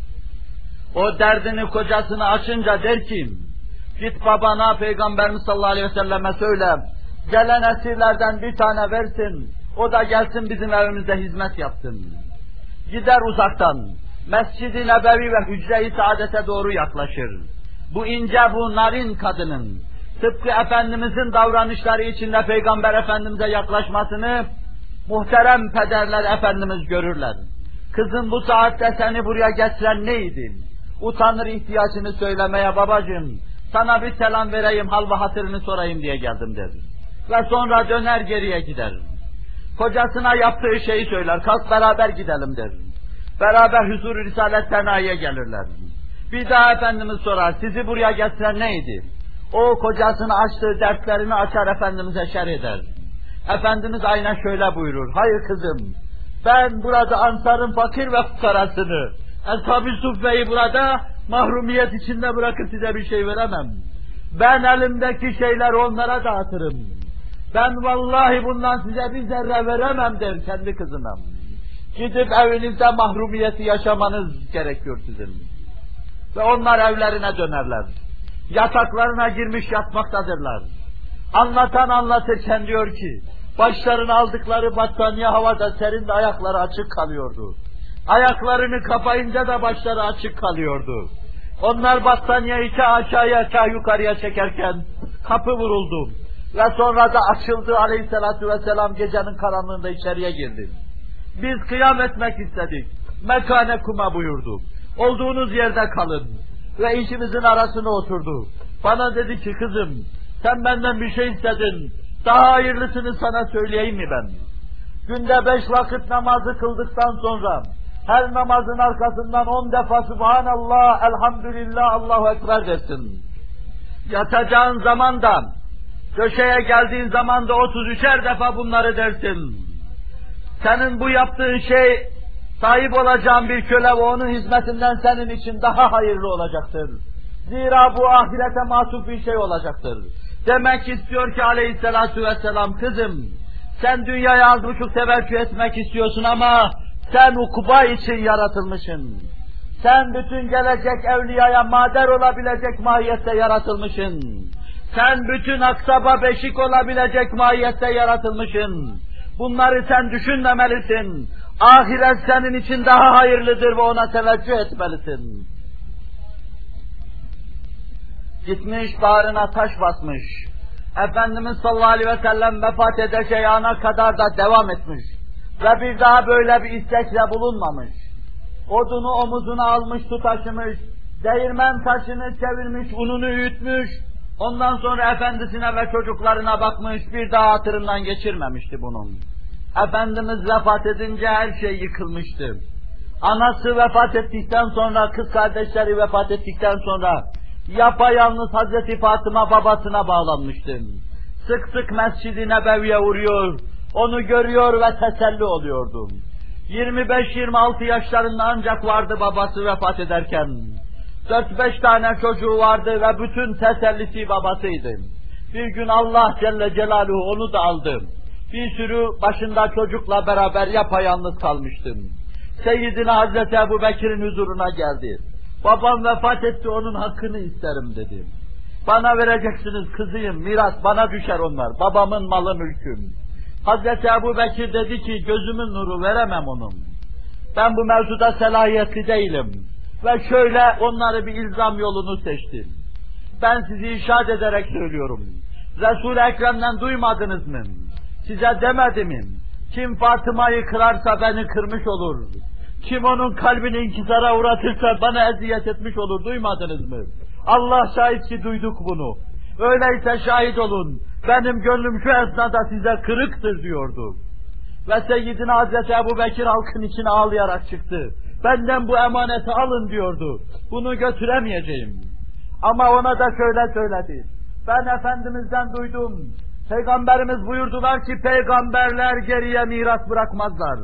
O derdini kocasına açınca der ki, git babana Peygamberimiz sallallahu aleyhi ve selleme söyle, gelen esirlerden bir tane versin, o da gelsin bizim evimizde hizmet yapsın. Gider uzaktan, Mescid-i Nebevi ve Hücre-i Saadet'e doğru yaklaşır. Bu ince, bu narin kadının, tıpkı Efendimizin davranışları içinde Peygamber Efendimiz'e yaklaşmasını, muhterem pederler Efendimiz görürler. Kızım bu saatte seni buraya getiren neydi? Utanır ihtiyacını söylemeye, babacığım, sana bir selam vereyim, hal ve hatırını sorayım diye geldim der. Ve sonra döner geriye gider. Kocasına yaptığı şeyi söyler, kalk beraber gidelim der. Beraber huzur-u Risalet Fenahi'ye gelirler. Bir daha Efendimiz sorar, sizi buraya getiren neydi? O kocasını açtığı derslerini açar Efendimiz'e şerh eder. Efendimiz aynen şöyle buyurur, hayır kızım, ben burada Ansar'ın fakir ve fukarasını, Ashab-ı Suffe'yi burada mahrumiyet içinde bırakıp size bir şey veremem. Ben elimdeki şeyler onlara dağıtırım. Ben vallahi bundan size bir zerre veremem der kendi kızına. Gidip evinizde mahrumiyeti yaşamanız gerekiyor sizin. Ve onlar evlerine dönerler. Yataklarına girmiş yatmaktadırlar. Anlatan anlatırken diyor ki, başlarını aldıkları battaniye havada serin de ayakları açık kalıyordu. Ayaklarını kapayınca da başları açık kalıyordu. Onlar battaniyeyi ka aşağıya ka yukarıya çekerken kapı vuruldu. Ve sonra da açıldı, aleyhissalatu vesselam gecenin karanlığında içeriye girdi. Biz kıyam etmek istedik. Mekane kuma buyurdu. Olduğunuz yerde kalın. Ve işimizin arasına oturdu. Bana dedi ki kızım, sen benden bir şey istedin, daha hayırlısını sana söyleyeyim mi ben? Günde beş vakit namazı kıldıktan sonra, her namazın arkasından on defa Subhanallah, Elhamdülillah, Allahu Ekber dersin. Yatacağın zaman da, köşeye geldiğin zaman da otuz üçer defa bunları dersin. Senin bu yaptığın şey, sahip olacağın bir köle ve onun hizmetinden senin için daha hayırlı olacaktır. Zira bu ahirete mahsus bir şey olacaktır. Demek istiyor ki aleyhissalatu vesselam, kızım, sen dünyaya az buçuk teveccüh etmek istiyorsun ama sen ukuba için yaratılmışsın. Sen bütün gelecek evliyaya mader olabilecek mahiyette yaratılmışsın. Sen bütün aksaba beşik olabilecek mahiyette yaratılmışsın. Bunları sen düşünmemelisin. Ahiret senin için daha hayırlıdır ve ona teveccüh etmelisin. Gitmiş, bağrına taş basmış. Efendimiz sallallahu aleyhi ve sellem vefat edeceği ana kadar da devam etmiş. Ve bir daha böyle bir istekle bulunmamış. Odunu omuzuna almış, su taşımış, değirmen taşını çevirmiş, ununu öğütmüş, ondan sonra efendisine ve çocuklarına bakmış, bir daha hatırından geçirmemişti bunun. Efendimiz vefat edince her şey yıkılmıştı. Anası vefat ettikten sonra, kız kardeşleri vefat ettikten sonra, yapayalnız Hazreti Fatıma babasına bağlanmıştı. Sık sık Mescid-i Nebevi'ye uğruyor, onu görüyor ve teselli oluyordu. yirmi beş yirmi altı yaşlarında ancak vardı babası vefat ederken. dört beş tane çocuğu vardı ve bütün tesellisi babasıydı. Bir gün Allah Celle Celaluhu onu da aldı. Bir sürü başında çocukla beraber yapayalnız kalmıştım. Seyyidina Hazreti Ebu Bekir'in huzuruna geldi. Babam vefat etti, onun hakkını isterim dedi. Bana vereceksiniz kızıyım, miras bana düşer onlar, babamın malı mülküm. Hazreti Ebu Bekir dedi ki, gözümün nuru, veremem onun. Ben bu mevzuda selahiyetli değilim. Ve şöyle onları bir ilzam yolunu seçtim. Ben sizi irşad ederek söylüyorum. Resul-i Ekrem'den duymadınız mı? Size demedim mi? Kim Fatıma'yı kırarsa beni kırmış olur. Kim onun kalbini inkisara uğratırsa bana eziyet etmiş olur, duymadınız mı? Allah şahit ki duyduk bunu. Öyleyse şahit olun, benim gönlüm şu esnada size kırıktır diyordu. Ve Seyyidina Hazreti Ebu Bekir halkın içine ağlayarak çıktı. Benden bu emaneti alın diyordu. Bunu götüremeyeceğim. Ama ona da şöyle söyledi. Ben Efendimiz'den duydum. Peygamberimiz buyurdular ki peygamberler geriye miras bırakmazlar.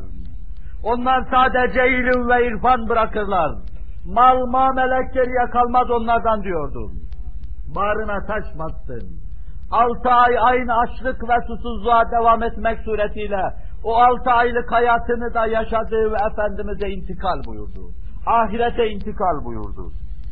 Onlar sadece ilim ve irfan bırakırlar. Mal, mamelek geriye kalmaz onlardan diyordu. Bağrına taş bastın. Altı ay aynı açlık ve susuzluğa devam etmek suretiyle o altı aylık hayatını da yaşadığı ve Efendimiz'e intikal buyurdu. Ahirete intikal buyurdu.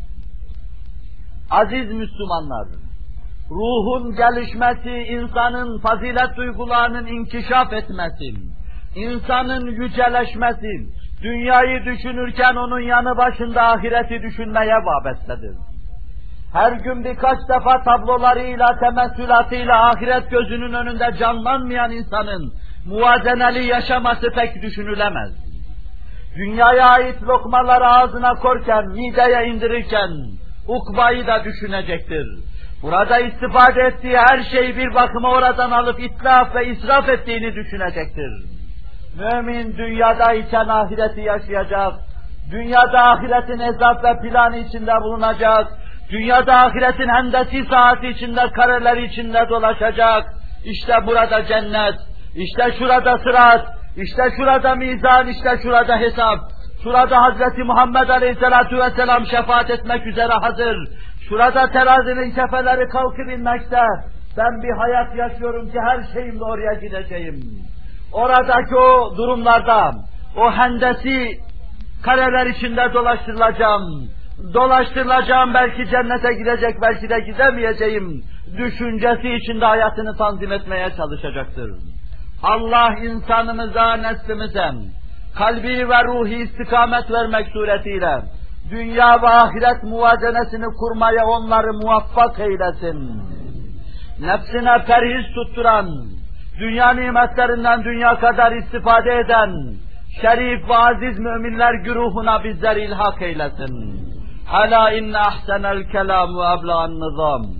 Aziz Müslümanlar, ruhun gelişmesi, insanın fazilet duygularının inkişaf etmesi, insanın yüceleşmesi, dünyayı düşünürken onun yanı başında ahireti düşünmeye vabestedir. Her gün birkaç defa tablolarıyla, temessülatıyla ahiret gözünün önünde canlanmayan insanın muvazeneli yaşaması pek düşünülemez. Dünyaya ait lokmaları ağzına korken, mideye indirirken, ukbayı da düşünecektir. Burada istifade ettiği her şeyi bir bakıma oradan alıp itlaf ve israf ettiğini düşünecektir. Mümin dünyadayken ahireti yaşayacak, dünyada ahiretin hesap ve planı içinde bulunacak, dünyada ahiretin hendesi saati içinde, kareleri içinde dolaşacak. İşte burada cennet, işte şurada sırat, işte şurada mizan, işte şurada hesap, şurada Hazreti Muhammed Aleyhisselatu Vesselam şefaat etmek üzere hazır, şurada terazinin kefeleri kalkıp inmekte. Ben bir hayat yaşıyorum ki her şeyimle oraya gideceğim. Oradaki o durumlarda, o hendesi kareler içinde dolaştırılacağım. Dolaştırılacağım, belki cennete gidecek, belki de gidemeyeceğim düşüncesi içinde hayatını tanzim etmeye çalışacaktır. Allah insanımıza, neslimize kalbi ve ruhi istikamet vermek suretiyle dünya ve ahiret muvazenesini kurmaya onları muvaffak eylesin. Nefsine perhiz tutturan, dünya nimetlerinden dünya kadar istifade eden şerif ve aziz müminler güruhuna bizleri ilhak eylesin. Hala inne ahsenel kelam ve abla'n nizam.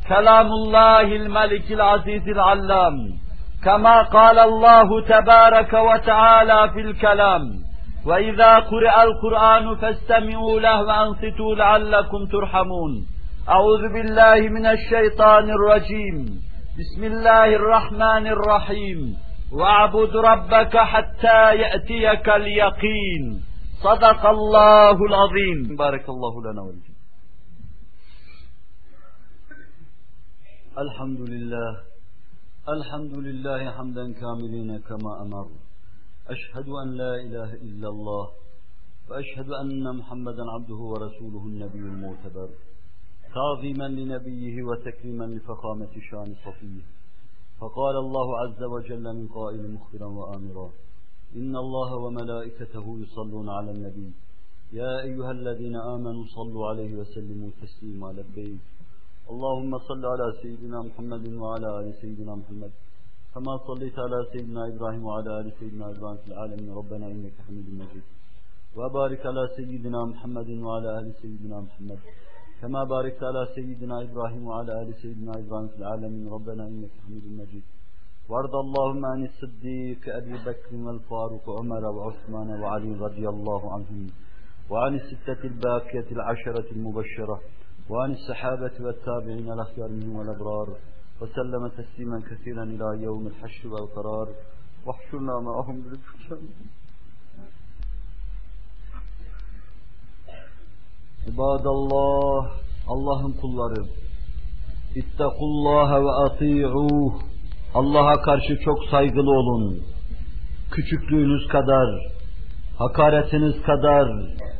كلام الله الملك العزيز العلام كما قال الله تبارك وتعالى في الكلام وإذا قرئ القرآن فاستمعوا له وأنصتوا لعلكم ترحمون. أعوذ بالله من الشيطان الرجيم. بسم الله الرحمن الرحيم. واعبد ربك حتى يأتيك اليقين. صدق الله العظيم. بارك الله لنا ولكم. الحمد لله الحمد لله حمدا كاملين كما أمر. أشهد أن لا إله إلا الله وأشهد أن محمدا عبده ورسوله النبي المعتبر تعظيما لنبيه وتكريما لفخامة شان صفيه. فقال الله عز وجل من قائل مخبرا وآمرا إن الله وملائكته يصلون على النبي يا أيها الذين آمنوا صلوا عليه وسلموا تسليما. لبيك اللهم صل على سيدنا محمد وعلى آل سيدنا محمد كما صليت على سيدنا إبراهيم وعلى آل سيدنا إبراهيم في العالمين ربنا إنك حميد مجيد. وبارك على سيدنا محمد وعلى آل سيدنا محمد كما باركت على سيدنا إبراهيم وعلى آل سيدنا إبراهيم في العالمين ربنا إنك حميد مجيد. وارض اللهم عن الصديق أبي بكر والفاروق وعمر وعثمان وعلي رضي الله عنهم وعن الستة الباقية العشرة المبشرة وعن الصحابة والتابعين الأخيار منهم والأبرار وسلم تسليما كثيرا إلى يوم الحشر والقرار واحشرنا معهم بالجنة. İbadallah, Allah'ın kulları, İttakullaha ve ati'uh, Allah'a karşı çok saygılı olun. Küçüklüğünüz kadar, hakaretiniz kadar,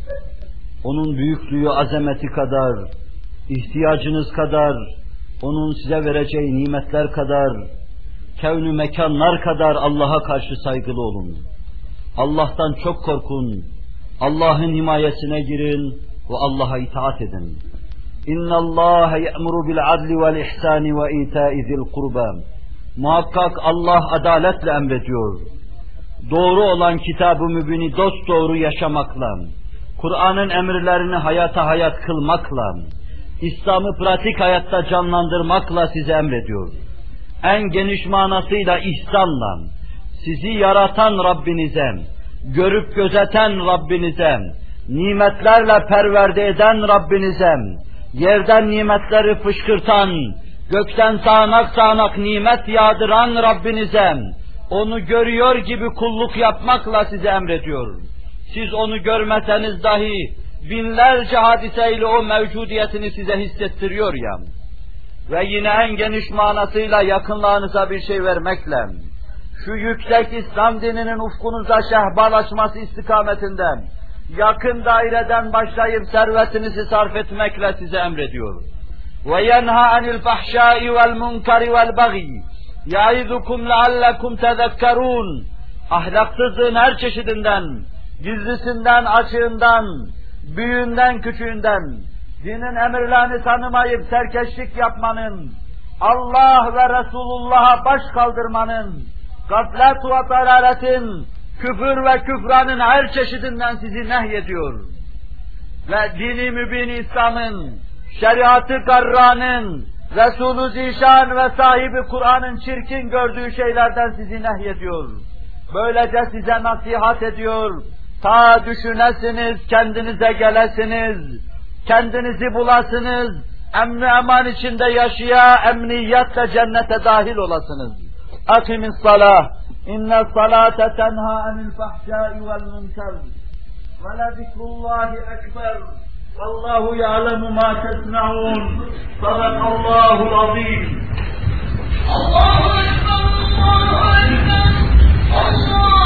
onun büyüklüğü, azameti kadar, ihtiyacınız kadar, onun size vereceği nimetler kadar, kevn-ü mekanlar kadar Allah'a karşı saygılı olun. Allah'tan çok korkun, Allah'ın himayesine girin ve Allah'a itaat edin. İnna Allah ya'muru bil adli vel ihsani ve ita'i zil kurba. Muhakkak Allah adaletle emrediyor. Doğru olan kitab-ı mübini dosdoğru yaşamakla, Kur'an'ın emirlerini hayata hayat kılmakla, İslam'ı pratik hayatta canlandırmakla size emrediyor. En geniş manasıyla ihsanla, sizi yaratan Rabbinize, görüp gözeten Rabbinize, nimetlerle perverde eden Rabbinize, yerden nimetleri fışkırtan, gökten sağanak sağanak nimet yağdıran Rabbinize, onu görüyor gibi kulluk yapmakla size emrediyor. Siz onu görmeseniz dahi binlerce hadiseyle o mevcudiyetini size hissettiriyor ya. Ve yine en geniş manasıyla yakınlığınıza bir şey vermekle, şu yüksek İslam dininin ufkunuza şehbalaşması istikametinden, yakın daireden başlayıp servetinizi sarf etmekle size emrediyor. وَيَنْهَا عَنِ الْفَحْشَاءِ وَالْمُنْكَرِ وَالْبَغِيِ يَعِذُكُمْ لَعَلَّكُمْ تَذَكَّرُونَ. Ahlaksızlığın her çeşidinden, gizlisinden, açığından, büyüğünden, küçüğünden, dinin emirlerini tanımayıp serkeşlik yapmanın, Allah ve Resulullah'a baş kaldırmanın, gaflet ve dalaletin, küfür ve küfranın her çeşidinden sizi nehyediyor. Ve dini mübin İslam'ın, şeriatı garranın, Resulü Zişan ve sahibi Kur'an'ın çirkin gördüğü şeylerden sizi nehyediyor. Böylece size nasihat ediyor. Ta düşünesiniz, kendinize gelesiniz, kendinizi bulasınız, emni eman içinde yaşaya, emniyetle cennete dahil olasınız. Akimis salah, inne salate tenha anil fahşai vel münker, ve lezikrullahi ekber, vallahu ya'lemu ma tesna'un, sadakallahul azim. Allahu ekber, Allahu ekber, Allah!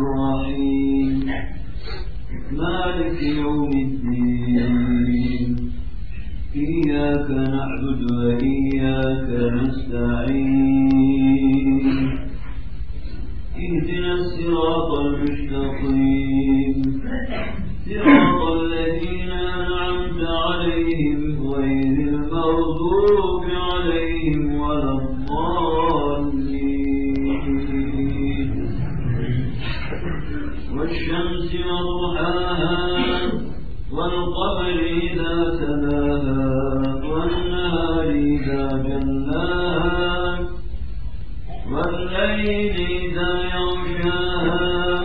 الرحيم مالك يوم الدين إياك نعبد وإياك نستعين اهدنا الصراط المستقيم صراط الذين أنعمت عليهم غير المغضوب عليهم ولا الضالين والشمس وضحاها والقمر إذا تلاها والنهار إذا جلاها والليل إذا يغشاها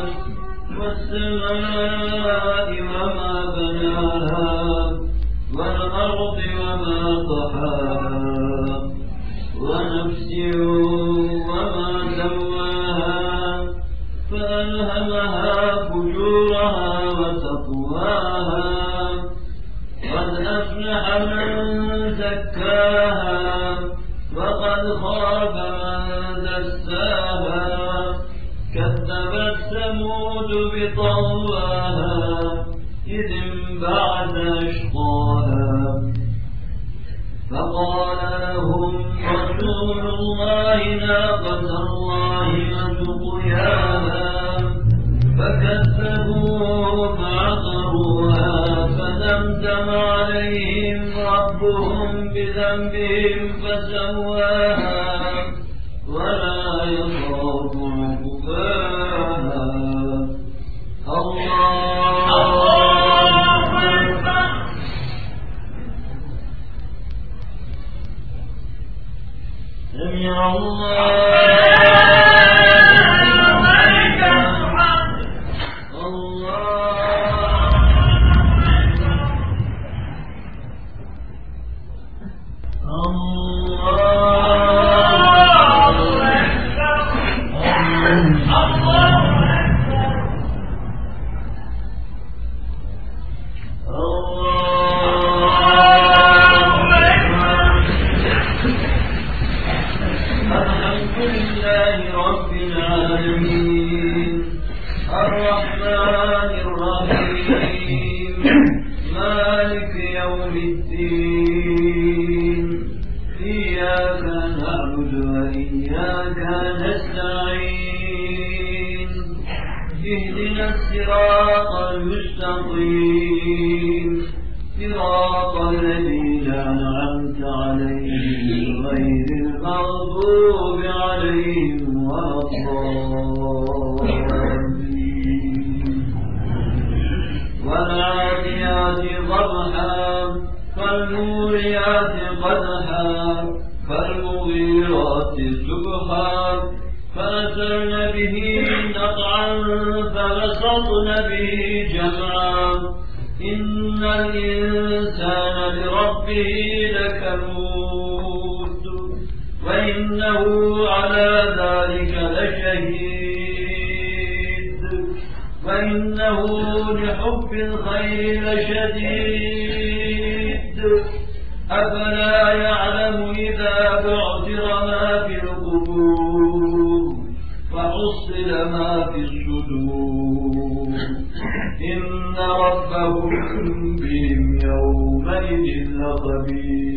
والسماء وما بناها والأرض وما طحاها ونفس وما سواها فألهمها فجورها وتقواها قد أفلح من زكاها وقد خاب من دساها كذبت ثمود بطغواها إذ انبعث أشقاها فقال لهم رسول الله ناقة الله وسقياها فكذبوه فعقروها فدمدم عليهم ربهم بذنبهم فسواها ولا يخاف عقباها الله أكبر سمع الله إن ربهم بهم يومئذ لخبير